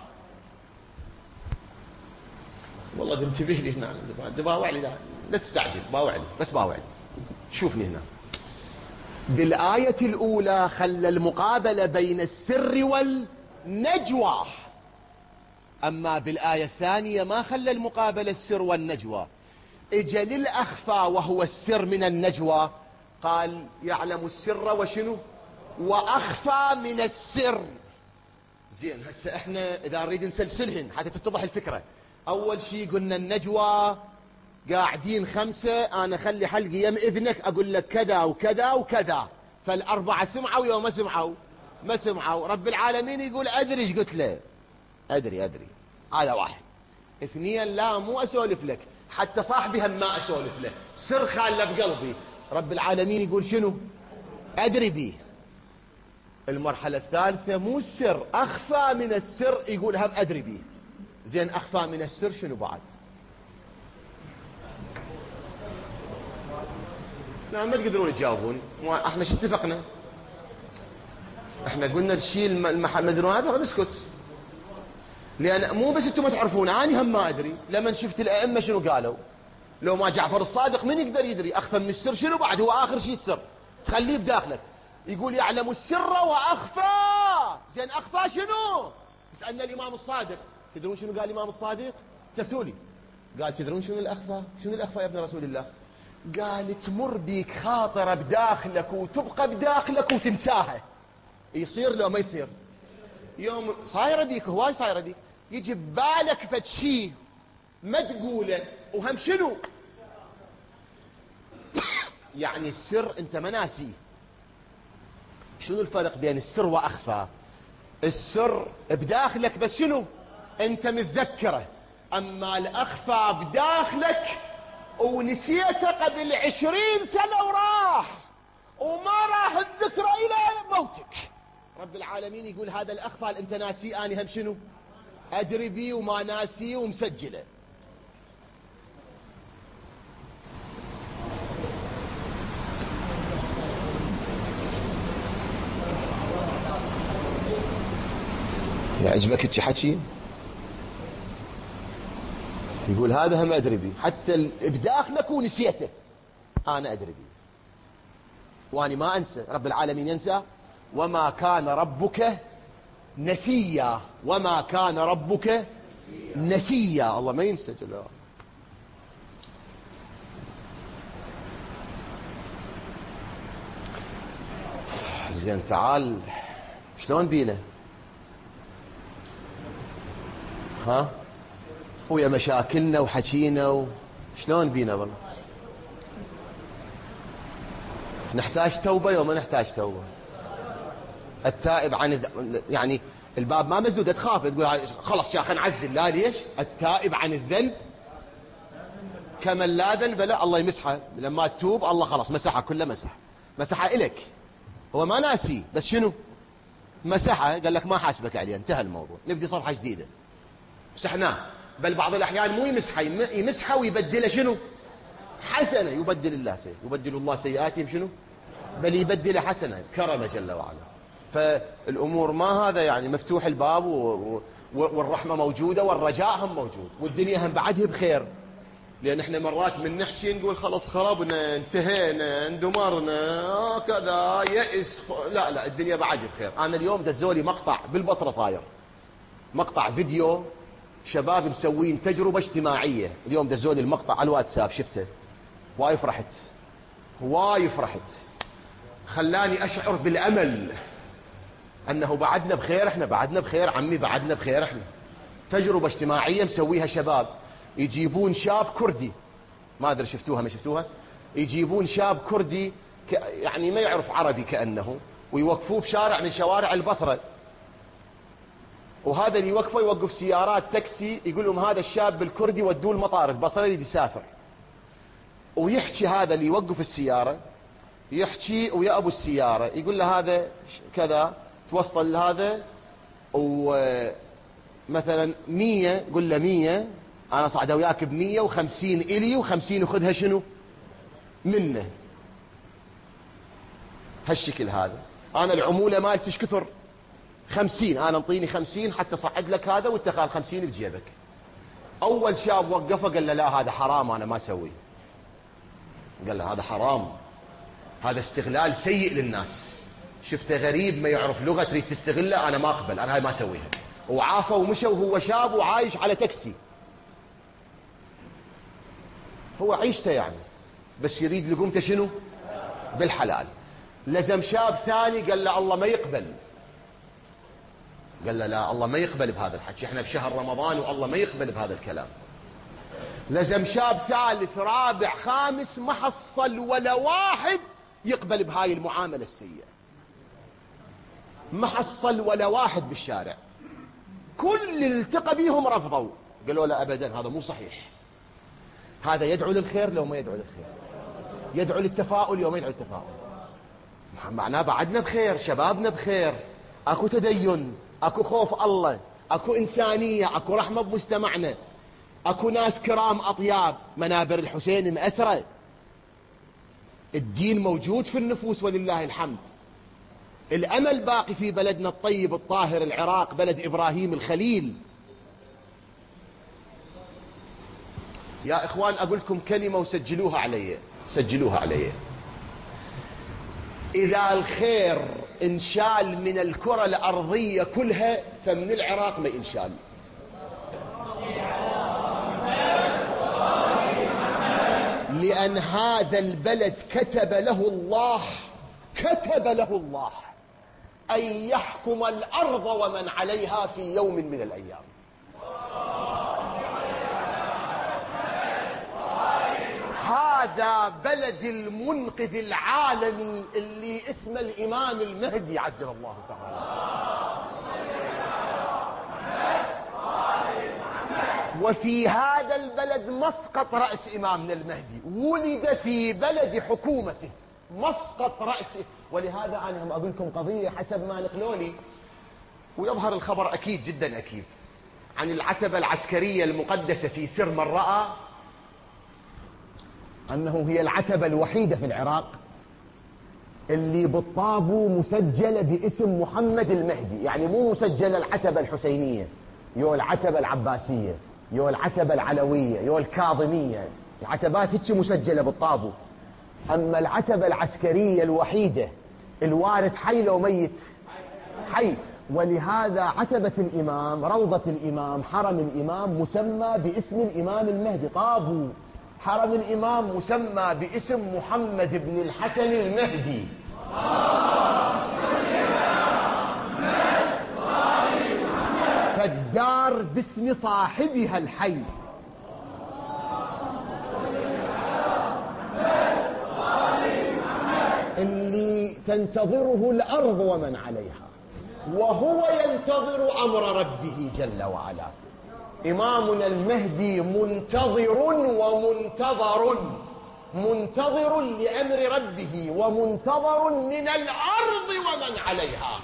والله انتبه لي هنا، باوع لي، لا تستعجل، باوع لي بس باوع لي. شوفني هنا بالآية الأولى خلى المقابلة بين السر والنجوى، أما بالآية الثانية ما خلى المقابلة السر والنجوى، اجى للأخفى وهو السر من النجوى، قال يعلم السر وشنو وأخفى من السر. زين هسه احنا اذا نريد نسلسلهن حتى تتضح الفكرة، اول شيء قلنا النجوى قاعدين 5، انا خلي حلقي يم اذنك اقول لك كذا وكذا وكذا، فالاربعة سمعوا يوم ما سمعوا ما سمعوا. رب العالمين يقول ادري ايش قلت له، ادري هذا واحد. 2 لا مو اسولف لك، حتى صاحبي هم ما اسولف له، سر خاله بقلبي. رب العالمين يقول شنو ادري بيه. المرحلة الثالثة مو السر، اخفى من السر، يقول هم ادري بيه. زين اخفى من السر شنو بعد؟ لا ما تقدرون تجاوبون، احنا شو اتفقنا؟ احنا قلنا نشيل المدرون هذا ونسكت، لان مو بس انتم ما تعرفون، اني هم ما ادري. لما شفت الائمه شنو قالوا، لو ما جعفر الصادق من يقدر يدري؟ اخفى من السر شنو بعد؟ هو اخر شيء السر، تخليه بداخلك. يقول يعلم السر واخفى. زين اخفى شنو؟ سالنا الامام الصادق، تدرون شنو قال الامام الصادق؟ تفتوا لي. قال تدرون شنو الاخفى؟ شنو الاخفى يا ابن رسول الله؟ قال تمر بيك خاطره بداخلك وتبقى بداخلك وتنساها. يصير لو ما يصير؟ يوم صايره بيك، هواي صايره بيك، يجي ببالك فد شيء ما تقوله وهم شنو يعني السر انت ما ناسيه. شنو الفرق بين السر واخفى؟ السر بداخلك بس شنو انت متذكره، اما الاخفى بداخلك ونسيته قبل 20 سنة وراح وما راح الذكرى الى موتك. رب العالمين يقول هذا الاخفى انت ناسيه، اني هم شنو ادري بيه وما ناسيه ومسجله. يعجبك الشي حكي؟ يقول هذا هم ادري بيه، حتى بداخلك ونسيته انا ادري بيه واني ما انسى. رب العالمين ينسى؟ وما كان ربك نسيا، وما كان ربك نسيا، الله ما ينسى جلاله. زين تعال شلون بينا؟ ها ويا مشاكلنا وحكينا شلون بينا؟ والله نحتاج توبة يوم ما نحتاج توبة. التائب عن يعني الباب ما مسدود، تخاف تقول خلص يا اخي نعزل، لا ليش؟ التائب عن الذنب كمن لا ذنب له، الله يمسحه لما تتوب، الله خلاص مسحه كله، مسحه إلك، هو ما ناسي بس شنو مسحه، قال لك ما حاسبك عليه، انتهى الموضوع، نبدي صفحة جديدة. مسحناه. بل بعض الأحيان مو يمسحه، يمسحه ويبدله شنو حسنة، يبدل الله سيئاتهم شنو، بل يبدل حسنة كرمه جل وعلا. فالأمور ما هذا يعني مفتوح الباب والرحمة موجودة والرجاء هم موجود والدنيا هم بعدها بخير. لأن احنا مرات من نحكي نقول خلاص خربنا انتهينا اندمرنا كذا يئس، لا الدنيا بعد بخير. أنا اليوم دزولي مقطع بالبصرة، صاير مقطع فيديو شباب مسوين تجربة اجتماعية، اليوم دزولي المقطع على الواتساب، شفته واي فرحت، خلاني أشعر بالأمل أنه بعدنا بخير، احنا بعدنا بخير عمي، بعدنا بخير احنا. تجربة اجتماعية مسويها شباب، يجيبون شاب كردي، ما أدري شفتوها ما شفتوها، يجيبون شاب كردي يعني ما يعرف عربي كأنه، ويوقفوه بشارع من شوارع البصرة، وهذا اللي يوقف سيارات تاكسي، يقول لهم هذا الشاب الكردي ودوه المطار البصري يريد يسافر، ويحكي هذا اللي يوقف السيارة يحكي ويا ابو السيارة يقول له هذا كذا توصل لهذا، ومثلا 100 قل له 100 انا صعد وياك ب100 و50 الي و50 ياخذها شنو منه. هالشكل هذا انا العمولة مالتي ايش كثر 50، انا انطيني 50 حتى صعد لك هذا وانت خال 50 بجيبك. اول شاب وقفه قال له لا هذا حرام انا ما اسويه. قال له هذا حرام، هذا استغلال سيء للناس، شفته غريب ما يعرف لغة تريد تستغله، انا ما اقبل، انا هاي ما اسويها. وعافى ومشى وهو شاب وعايش على تاكسي، هو عيشته يعني بس يريد لقمته شنو بالحلال. لزم شاب ثاني قال له الله ما يقبل، قال له لا الله ما يقبل بهذا الحكي، احنا بشهر رمضان والله ما يقبل بهذا الكلام. لزم شاب ثالث رابع خامس ما حصل ولا واحد يقبل بهاي المعاملة السيئة، ما حصل ولا واحد بالشارع، كل اللي التقى بيهم رفضوا، قالوا لا ابدا هذا مو صحيح. هذا يدعو للخير لو ما يدعو للخير، يدعو للتفاؤل لو ما يدعو للتفاؤل، معناه بعدنا بخير، شبابنا بخير، اكو تدين، اكو خوف الله، اكو انسانية، اكو رحمة بمجتمعنا، اكو ناس كرام اطياب، منابر الحسين مأثرة، الدين موجود في النفوس ولله الحمد. الامل باقي في بلدنا الطيب الطاهر العراق، بلد ابراهيم الخليل. يا اخوان اقول لكم كلمة وسجلوها علي، سجلوها علي. اذا الخير انشال من الكرة الارضية كلها فمن العراق ما ينشال. لأن هذا البلد كتب له الله أن يحكم الأرض ومن عليها في يوم من الأيام. هذا بلد المنقذ العالمي اللي اسمه الإمام المهدي عجل الله تعالى. وفي هذا البلد مسقط رأس إمامنا المهدي، ولد في بلد حكومته مسقط رأسه. ولهذا أنا هم أقول لكم قضية حسب ما نقلوا لي، ويظهر الخبر أكيد جدا أكيد، عن العتبة العسكرية المقدسة في سر من رأى أنه هي العتبة الوحيدة في العراق اللي بالطابو مسجلة باسم محمد المهدي، يعني مو مسجلة العتبة الحسينية، يو العتبة العباسية، يو العتبة العلوية، يو الكاظمية، العتبات هيك مسجلة بالطابو. أما العتبة العسكرية الوحيدة الوارث حي لو ميت حي. ولهذا عتبة الإمام، روضة الإمام، حرم الإمام مسمى باسم الإمام المهدي، طابو حرم الإمام مسمى باسم محمد بن الحسن المهدي. فالدار باسم صاحبها الحي. اللي تنتظره الأرض ومن عليها، وهو ينتظر أمر ربه جل وعلا. إمامنا المهدي منتظر ومنتظر، منتظر لأمر ربه ومنتظر من الأرض ومن عليها.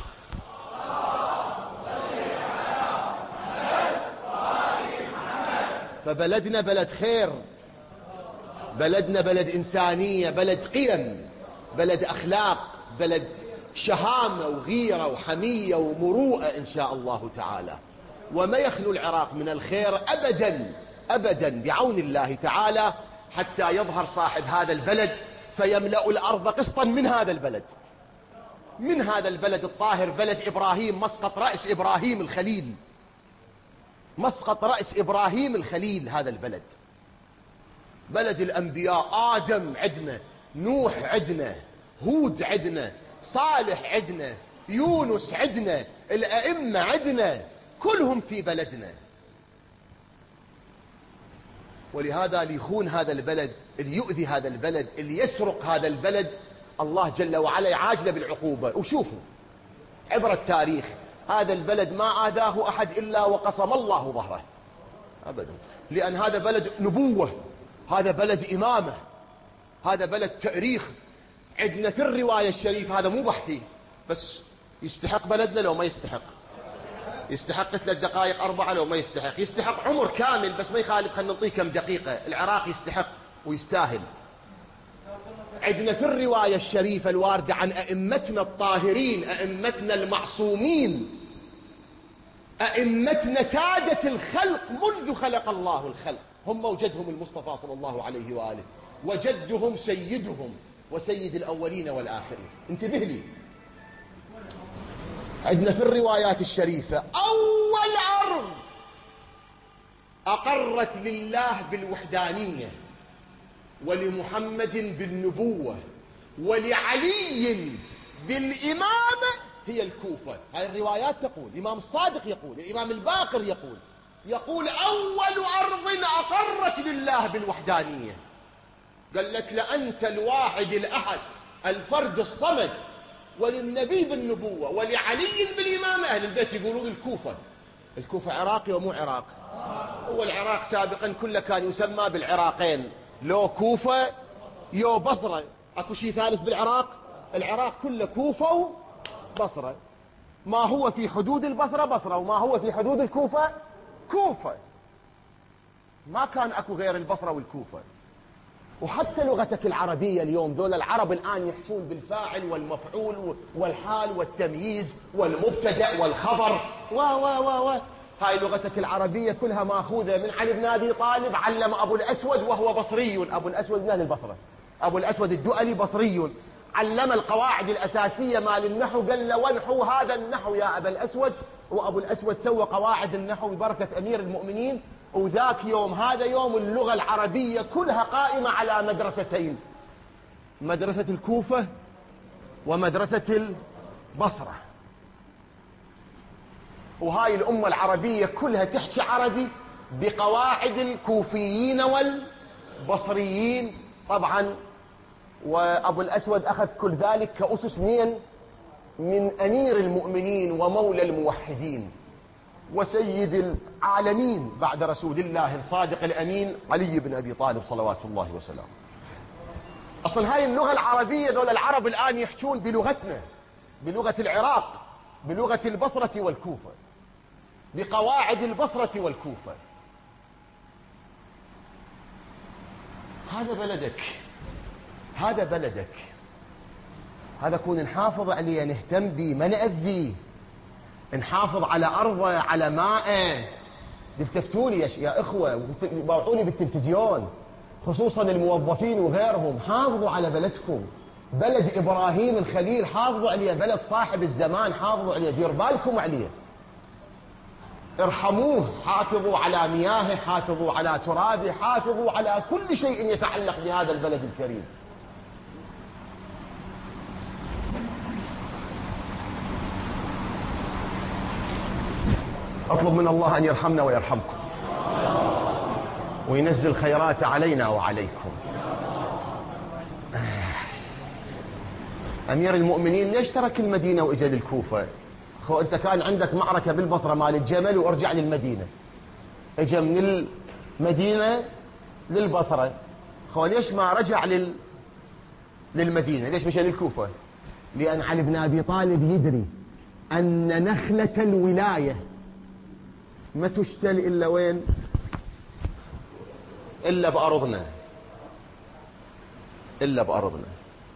فبلدنا بلد خير، بلدنا بلد إنسانية، بلد قيم، بلد أخلاق، بلد شهامة وغيرة وحمية ومروءة إن شاء الله تعالى. وما يخلو العراق من الخير أبدا أبدا بعون الله تعالى، حتى يظهر صاحب هذا البلد فيملأ الأرض قسطا من هذا البلد، من هذا البلد الطاهر، بلد إبراهيم، مسقط رأس إبراهيم الخليل، مسقط رأس إبراهيم الخليل. هذا البلد بلد الأنبياء، آدم عدنا، نوح عدنا، هود عدنا، صالح عدنا، يونس عدنا، الأئمة عدنا، كلهم في بلدنا. ولهذا اللي يخون هذا البلد، اللي يؤذي هذا البلد، اللي يسرق هذا البلد، الله جل وعلا يعاجله بالعقوبة. وشوفوا عبر التاريخ هذا البلد ما آذاه أحد إلا وقصم الله ظهره أبدا، لأن هذا بلد نبوة، هذا بلد إمامة، هذا بلد تاريخ. عندنا في الرواية الشريفة، هذا مو بحثي بس، يستحق بلدنا لو ما يستحق؟ يستحق 3 دقائق 4 لو ما يستحق؟ يستحق عمر كامل بس ما يخالف، خلينا نعطيه كم دقيقة. العراق يستحق ويستاهل. عندنا في الرواية الشريفة الواردة عن أئمتنا الطاهرين، أئمتنا المعصومين، أئمتنا سادة الخلق منذ خلق الله الخلق، هم وجدهم المصطفى صلى الله عليه وآله، وجدهم سيدهم وسيد الأولين والآخرين. انتبه لي، عندنا في الروايات الشريفة أول أرض أقرت لله بالوحدانية ولمحمد بالنبوة ولعلي بالإمامة هي الكوفة. هذه الروايات تقول، الإمام الصادق يقول، الإمام الباقر يقول أول أرض أقرت لله بالوحدانية. قال لك لأنت الواحد الأحد الفرد الصمد، وللنبي بالنبوة ولعلي بالإمامة. أهل البيت يقولون الكوفة. الكوفة عراقي ومو عراق؟ هو العراق سابقا كله كان يسمى بالعراقين، لو كوفة يو بصرة. اكو شيء ثالث بالعراق؟ العراق كله كوفة وبصرة. ما هو في حدود البصرة بصرة، وما هو في حدود الكوفة كوفة. ما كان اكو غير البصرة والكوفة. وحتى لغتك العربية اليوم، ذول العرب الآن يحكون بالفاعل والمفعول والحال والتمييز والمبتدأ والخبر هاي لغتك العربية كلها ماخوذة من علي بن أبي طالب. علم أبو الأسود وهو بصري، أبو الأسود من أهل البصرة، أبو الأسود الدؤلي بصري، علم القواعد الأساسية مال النحو، قال له وانحو هذا النحو يا أبا الأسود. وأبو الأسود سوى قواعد النحو ببركة أمير المؤمنين. وذاك يوم هذا يوم اللغة العربية كلها قائمة على مدرستين، مدرسة الكوفة ومدرسة البصرة. وهاي الأمة العربية كلها تحكي عربي بقواعد الكوفيين والبصريين طبعا. وأبو الأسود أخذ كل ذلك كأسس من أمير المؤمنين ومولى الموحدين وسيد العالمين بعد رسول الله الصادق الأمين علي بن أبي طالب صلوات الله وسلامه. أصلا هاي اللغة العربية ذول العرب الآن يحكون بلغتنا، بلغة العراق، بلغة البصرة والكوفة، بقواعد البصرة والكوفة. هذا بلدك، هذا بلدك، هذا كون نحافظ عليه، نهتم به، ما نأذيه، نحافظ على أرضه، على ماءه. تفتوني يا إخوة، باوعوني بالتلفزيون خصوصا الموظفين وغيرهم، حافظوا على بلدكم. بلد إبراهيم الخليل حافظوا عليه، بلد صاحب الزمان حافظوا عليه، دير بالكم عليه، ارحموه، حافظوا على مياهه، حافظوا على ترابه، حافظوا على كل شيء يتعلق بهذا البلد الكريم. اطلب من الله ان يرحمنا ويرحمكم وينزل خيرات علينا وعليكم. امير المؤمنين ليش ترك المدينة واجا للكوفة؟ خو انت كان عندك معركة بالبصرة مال الجمل وارجع للمدينة، اجا من المدينة للبصرة، خو ليش ما رجع للمدينة؟ ليش مشى للكوفة؟ لان علي بن ابي طالب يدري ان نخلة الولاية ما تشتل إلا وين؟ إلا بأرضنا، إلا بأرضنا.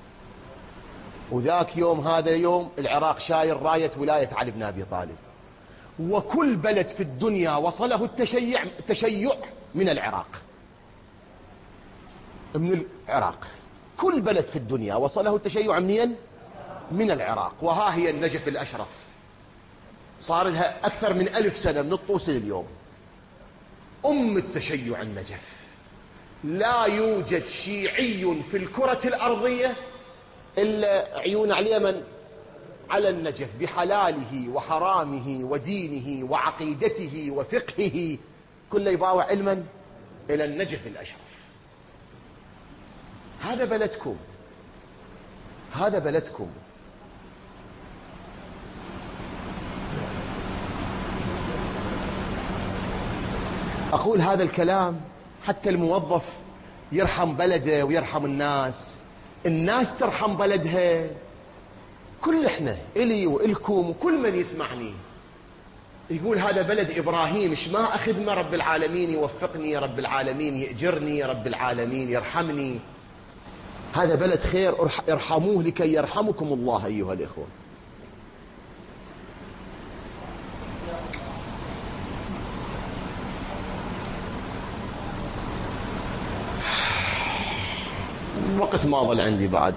وذاك يوم هذا يوم العراق شاير راية ولاية علي بن أبي طالب. وكل بلد في الدنيا وصله التشيع من العراق، من العراق. كل بلد في الدنيا وصله التشيع منين؟ من العراق. وها هي النجف الأشرف، صار لها أكثر من 1000 سنة من الطوس اليوم، التشيع النجف. لا يوجد شيعي في الكرة الأرضية إلا عيون على اليمن، على النجف، بحلاله وحرامه ودينه وعقيدته وفقهه، كله يباوع علما إلى النجف الأشرف. هذا بلدكم، هذا بلدكم. أقول هذا الكلام حتى الموظف يرحم بلده ويرحم الناس ترحم بلدها. كل احنا إلي وإلكم وكل من يسمعني يقول هذا بلد إبراهيم، إيش ما أخدمه رب العالمين يوفقني، رب العالمين يأجرني، رب العالمين يرحمني. هذا بلد خير، ارحموه لكي يرحمكم الله أيها الإخوة. وقت ما ظل عندي بعد.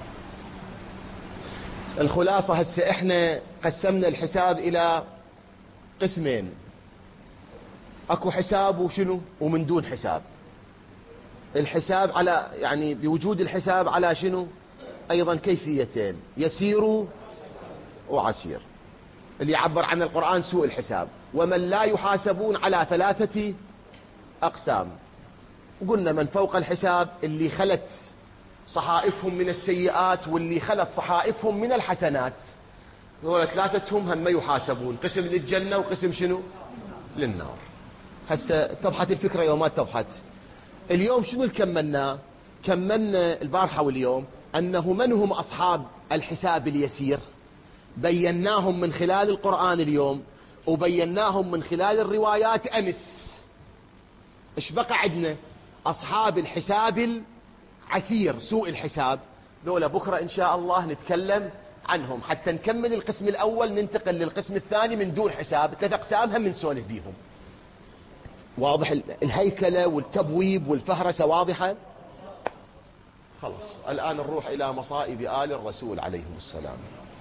الخلاصة هسه احنا قسمنا الحساب الى قسمين، اكو حساب وشنو ومن دون حساب. الحساب على يعني بوجود الحساب على شنو ايضا كيفيتين، يسير وعسير، اللي يعبر عن القرآن سوء الحساب. ومن لا يحاسبون على 3 أقسام. وقلنا من فوق الحساب اللي خلت صحائفهم من السيئات واللي خلت صحائفهم من الحسنات، هذول 3 هم يحاسبون، قسم للجنة وقسم شنو للنار. هسه اتضحت الفكرة يوم ما اتضحت. اليوم شنو كملنا البارحة واليوم أنه من هم أصحاب الحساب اليسير، بيناهم من خلال القرآن اليوم وبيناهم من خلال الروايات أمس. إيش بقى عندنا؟ أصحاب الحساب العسير سوء الحساب، ذولا بكرة إن شاء الله نتكلم عنهم حتى نكمل القسم الأول، ننتقل للقسم الثاني من دون حساب. 3 أقسام هم نسولف بيهم. واضح الهيكلة والتبويب والفهرسة واضحة. خلص الآن نروح إلى مصائب آل الرسول عليهم السلام.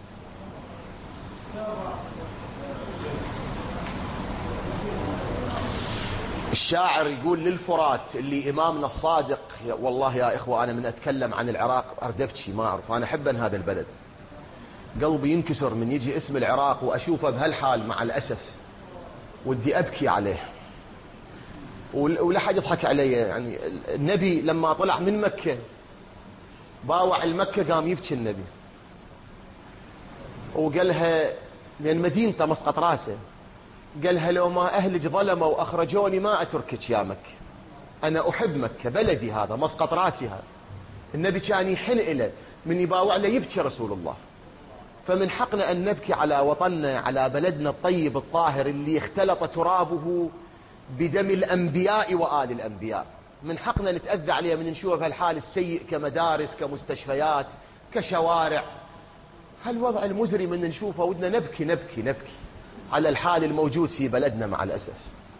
الشاعر يقول للفرات اللي إمامنا الصادق، والله يا إخوة أنا من أتكلم عن العراق أردبتشي، ما أعرف، أنا أحب هذا البلد، قلبي ينكسر من يجي اسم العراق وأشوفه بهالحال مع الأسف، ودي أبكي عليه ولا حد يضحك علي. يعني النبي لما طلع من مكة باوع المكة قام يبكي النبي وقالها لأن مدينته مسقط راسه، قالها لو ما أهلك ظلموا وأخرجوني ما أتركك يا مكة، أنا أحب مكة بلدي هذا مسقط راسي هذا. النبي كان يحن إليه من يباوع له يبكي رسول الله. فمن حقنا أن نبكي على وطننا، على بلدنا الطيب الطاهر اللي اختلط ترابه بدم الأنبياء وآل الأنبياء. من حقنا نتأذى عليه من نشوف هالحال السيء كمدارس كمستشفيات كشوارع. هالوضع المزري من نشوفه ودنا نبكي نبكي نبكي على الحال الموجود في بلدنا مع الأسف.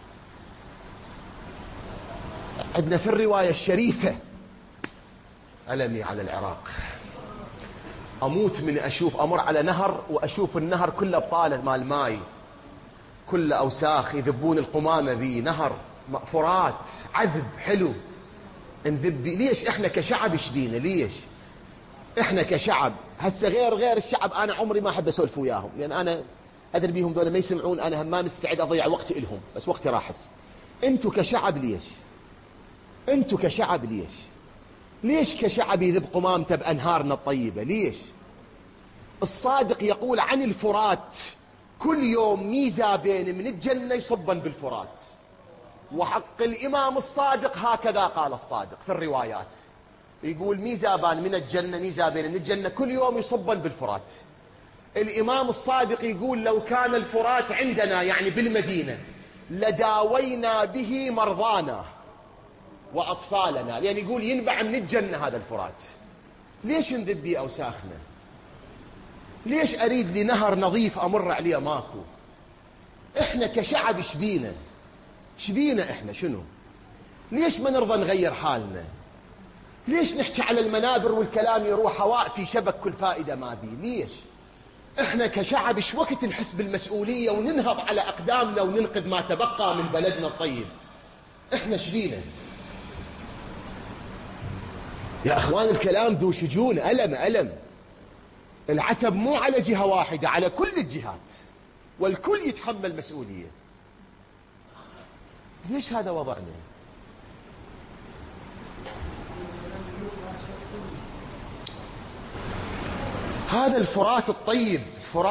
عندنا في الرواية الشريفة ألمي على العراق، أموت من أشوف أمر على نهر وأشوف النهر كله بطالة مال ماي، كله أوساخ يذبون القمامة بيه، نهر فرات عذب حلو نذب بيه. ليش احنا كشعب شبينا؟ ليش احنا كشعب هسه غير الشعب؟ انا عمري ما احب اسولف وياهم لان انا ادري بيهم دول ما يسمعون، انا ما مستعد اضيع وقتي الهم، بس وقتي راحس. انتو كشعب ليش؟ انتو كشعب ليش كشعب يذب قمامته بانهارنا الطيبة؟ ليش؟ الصادق يقول عن الفرات كل يوم ميزابين من الجنة يصبن بالفرات، وحق الإمام الصادق هكذا قال الصادق في الروايات، يقول ميزابان من الجنة، ميزابين من الجنة كل يوم يصبن بالفرات. الإمام الصادق يقول لو كان الفرات عندنا يعني بالمدينة لداوينا به مرضانا وأطفالنا، يعني يقول ينبع من الجنة هذا الفرات. ليش نذب بيه أوساخنا؟ ليش أريد لي نهر نظيف أمر عليه ماكو؟ إحنا كشعب شبينا إحنا شنو؟ ليش ما نرضى نغير حالنا؟ ليش نحكي على المنابر والكلام يروح هواء في شبك كل فائدة ما بيه؟ ليش؟ إحنا كشعب شو وقت نحس بالمسؤولية وننهض على أقدامنا وننقذ ما تبقى من بلدنا الطيب؟ إحنا شبينا يا أخوان؟ الكلام ذو شجون، ألم. العتب مو على جهة واحدة، على كل الجهات والكل يتحمل مسؤولية. ليش هذا وضعنا؟ هذا الفرات الطيب،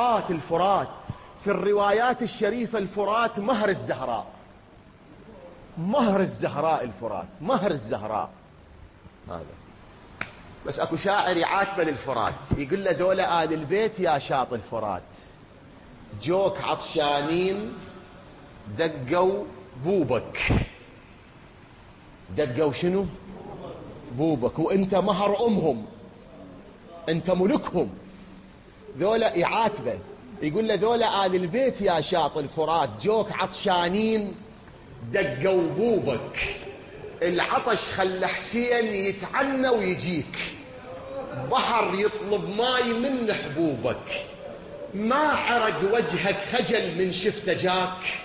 الفرات في الروايات الشريفة الفرات مهر الزهراء، مهر الزهراء الفرات، مهر الزهراء هذا. بس اكو شاعر يعاتبه للفرات، يقول له دولة آل البيت يا شاطئ الفرات، جوك عطشانين دقوا بوبك. دقوا شنو؟ بوبك، وانت مهر امهم، انت ملكهم. ذولا يعاتبه، يقول له ذولا آل البيت يا شاطئ الفرات، جوك عطشانين دقوا بوبك. العطش خلى حسين يتعنى ويجيك، بحر يطلب ماي من حبوبك، ما عرق وجهك خجل من شفته جاك،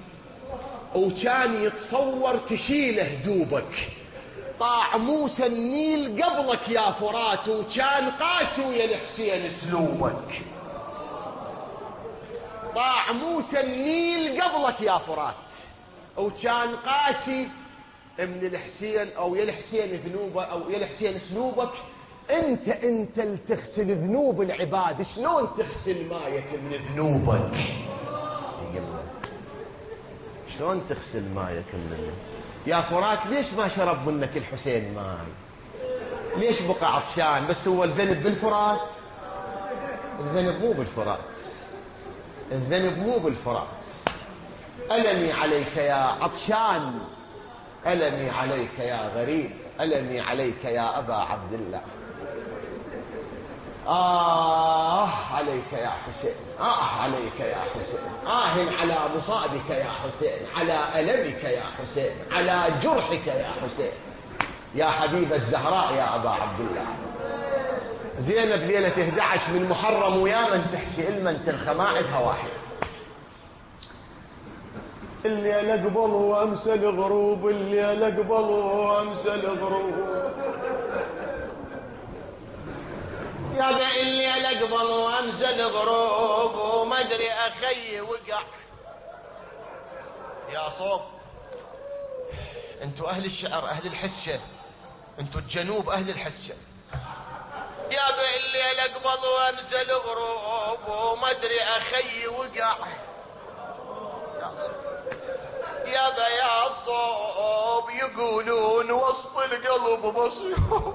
وكان يتصور تشيل هدوبك. طاع موسى النيل قبلك يا فرات، وكان قاسي ويا الحسين سلوبك. طاع موسى النيل قبلك يا فرات، وكان قاسي من الحسين، او يا الحسين ذنوبه، او يا الحسين سلوبك. انت اللي تغسل ذنوب العباد، شلون تغسل مايك من ذنوبك؟ شلون تغسل مايك من يا فرات؟ ليش ما شرب منك الحسين ماي؟ ليش بقى عطشان؟ بس هو الذنب بالفرات؟ الذنب مو بالفرات، الذنب مو بالفرات. ألمي عليك يا عطشان، ألمي عليك يا غريب، ألمي عليك يا أبا عبد الله. عليك يا حسين، عليك يا حسين، على مصابك يا حسين، على ألمك يا حسين، على جرحك يا حسين، يا حبيب الزهراء يا أبا عبد الله. زينب ليلة 11 من محرم، ويا من تحكي المن تنخماعتها واحد. اللي قبل وامسى الغروب، اللي قبل وامسى الغروب، يا بقى اللي قبل وامسى الغروب، وما ادري اخي وقع. يا صوب انتوا اهل الشعر، اهل الحسه، انتوا الجنوب اهل الحسه. يا بقى اللي قبل وامسى الغروب، وما ادري اخي وقع. يابا يا صوب يقولون وسط القلب مصيوب.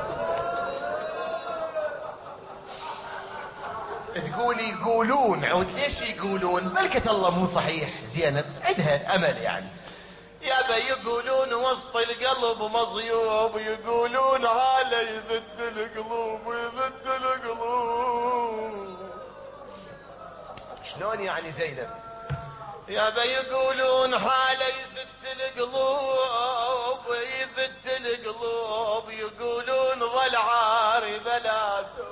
تقولي يقولون، عود ليش يقولون؟ ملكة الله مو صحيح. زينب عندها امل يعني. يابا يقولون وسط القلب مصيوب، يقولون هاله يذد القلوب، يذد القلوب. شلون يعني زينب؟ يابا يقولون حاله يفت القلوب، يفت القلوب، يقولون ظل عاري بلاده.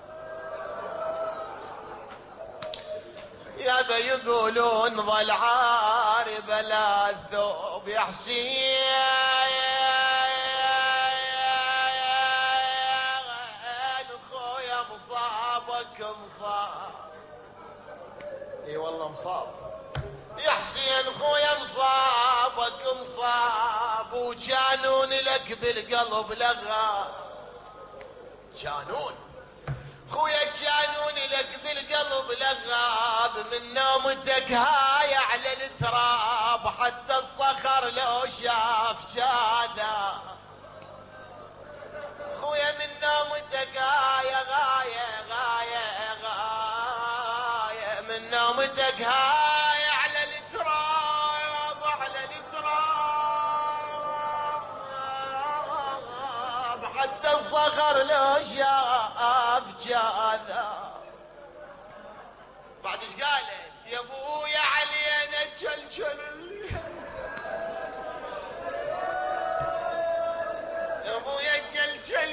يابا يقولون ظل عاري بلا الثوب. يا حسين خويا مصابك مصاب. اي والله مصاب يا حسين خويا، مصابك مصاب، وجانون لك بالقلب لغا. جانون خويا، جانون لك بالقلب لغاب، من نومتك هاي على التراب، حتى الصخر لو شاف جادا. خويا من نومتك هاي غاية غاية غاية، من نومتك هاي على التراب، على التراب، حتى الصخر لو شاف جادا. بعد ايش قالت؟ يا ابويا علينا الجلجل، يا ابويا الجلجل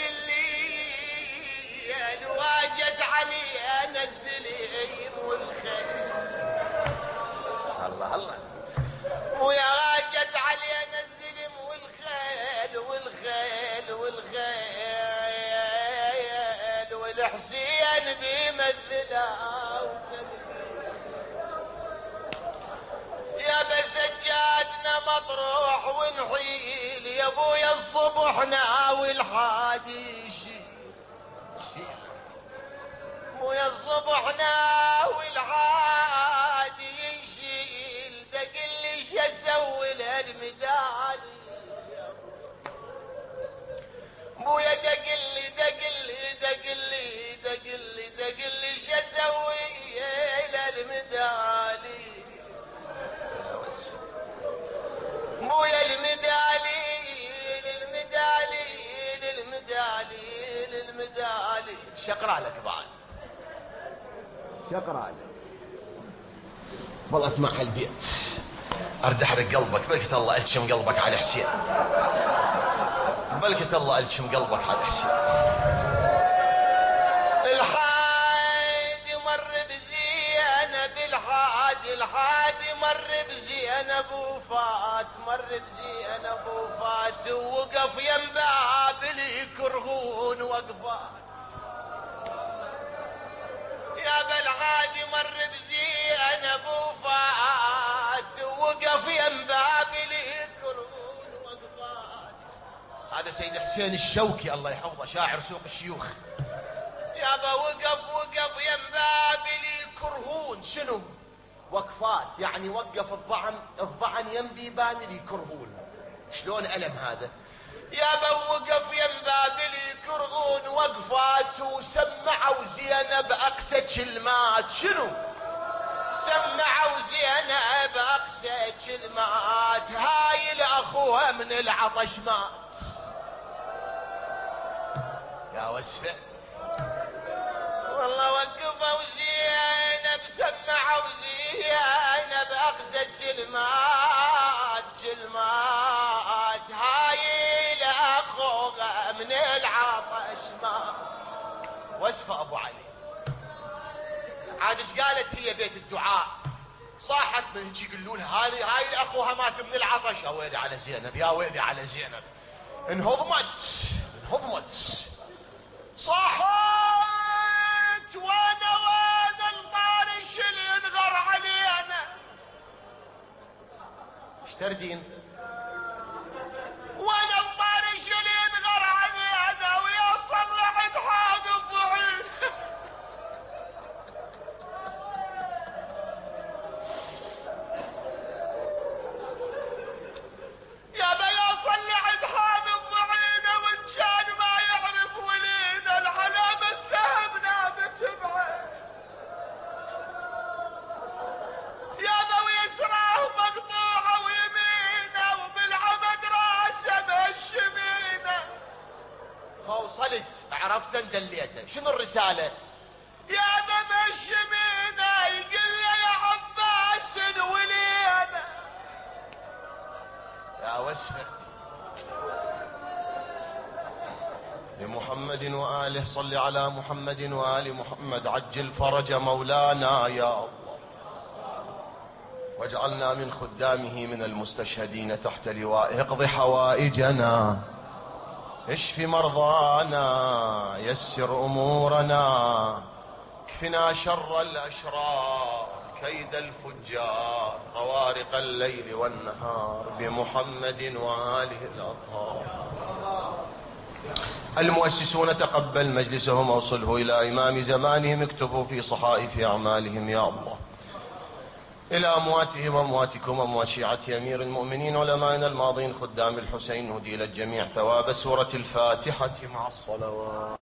اللي واجد علينا الزليم والخيل. الله الله، ويا واجد علينا الزلم والخيل والخيل والخيل، والحسين بيمثلها. يا بسجادنا مطروح ونحيل، يا ابويا الصبح ناوي الحادي يشيل. ابويا الصبح ناوي الحادي يشيل، دق لي شو اسوي لهالي المدالي. ابويا دقلي دقلي دقلي دقلي دقلي شسوي للمدالي. ابويا المدالي للمدالي للمدالي للمدالي. شقرا لك بعد، شقرا لك. والله اسمع هالبيت ارد احرق قلبك. بلكت الله الشم قلبك على حسين، بلكت الله الشم قلبك على حسين. الحادي مر بزينب، الحادي مر بزينب وفات، مر بزينب وفات، ووقف يم باب يكرهون وقفات. يا بالعادي مر بزينب وفات، ووقف يم باب يكرهون وقفات. هذا سيد حسين الشوكي الله يحفظه، شاعر سوق الشيوخ. يابا وقف يم باب يكرهون. شنو وقفات؟ يعني وقف الضعن يم بيبان يكرهون. شلون ألم هذا؟ يابا وقف يم باب يكرهون وقفات، وسمعوا زينب أقسى كلمات. شنو سمعوا زينب أقسى كلمات؟ هاي لأخوها من العطش مات. يا وسفة والله وقفوا زينب، سمعوا زينب أقسى كلمات كلمات. هاي لأخوها من العطش مات. وسفة أبو علي عاد ايش قالت هي بيت الدعاء؟ صاحت من هيك يقولونها هاي لأخوها مات من العطش. يا ويلي على زينب، يا ويلي على زينب. انهضمت صاحت وانا الطارش اللي ينغر علينا. ايش تردين؟ وانا الطارش اللي ينغر علينا، ويا صلحت حاد الضعيف. يا بيا صلحت حاد الضعيف، وان كان ما يعرف ولينا العلامة السهم نابت بعد. يا ذوي يسراه مقطوعة ويمينه، وبالعمد راسه مهشمينه. فوصلت عرفت دليته. شنو الرسالة؟ يا ذا مهشمينه يقول يا عباس ولينا. يا وسفة لمحمد وآله. صل على محمد وآل محمد. عجل فرج مولانا يا الله، واجعلنا من خدامه من المستشهدين تحت لوائه. اقض حوائجنا، اشف مرضانا، يسر أمورنا، اكفنا شر الأشرار، كيد الفجار، خوارق الليل والنهار، بمحمد وآله الأطهار. المؤسسون تقبل مجلسهم، اوصله إلى إمام زمانهم، اكتبوا في صحائف أعمالهم يا الله. إلى أمواتهم وأمواتكم وأموات شيعة أمير المؤمنين علمائنا الماضين خدام الحسين، هدي إلى الجميع ثواب سورة الفاتحة مع الصلوات.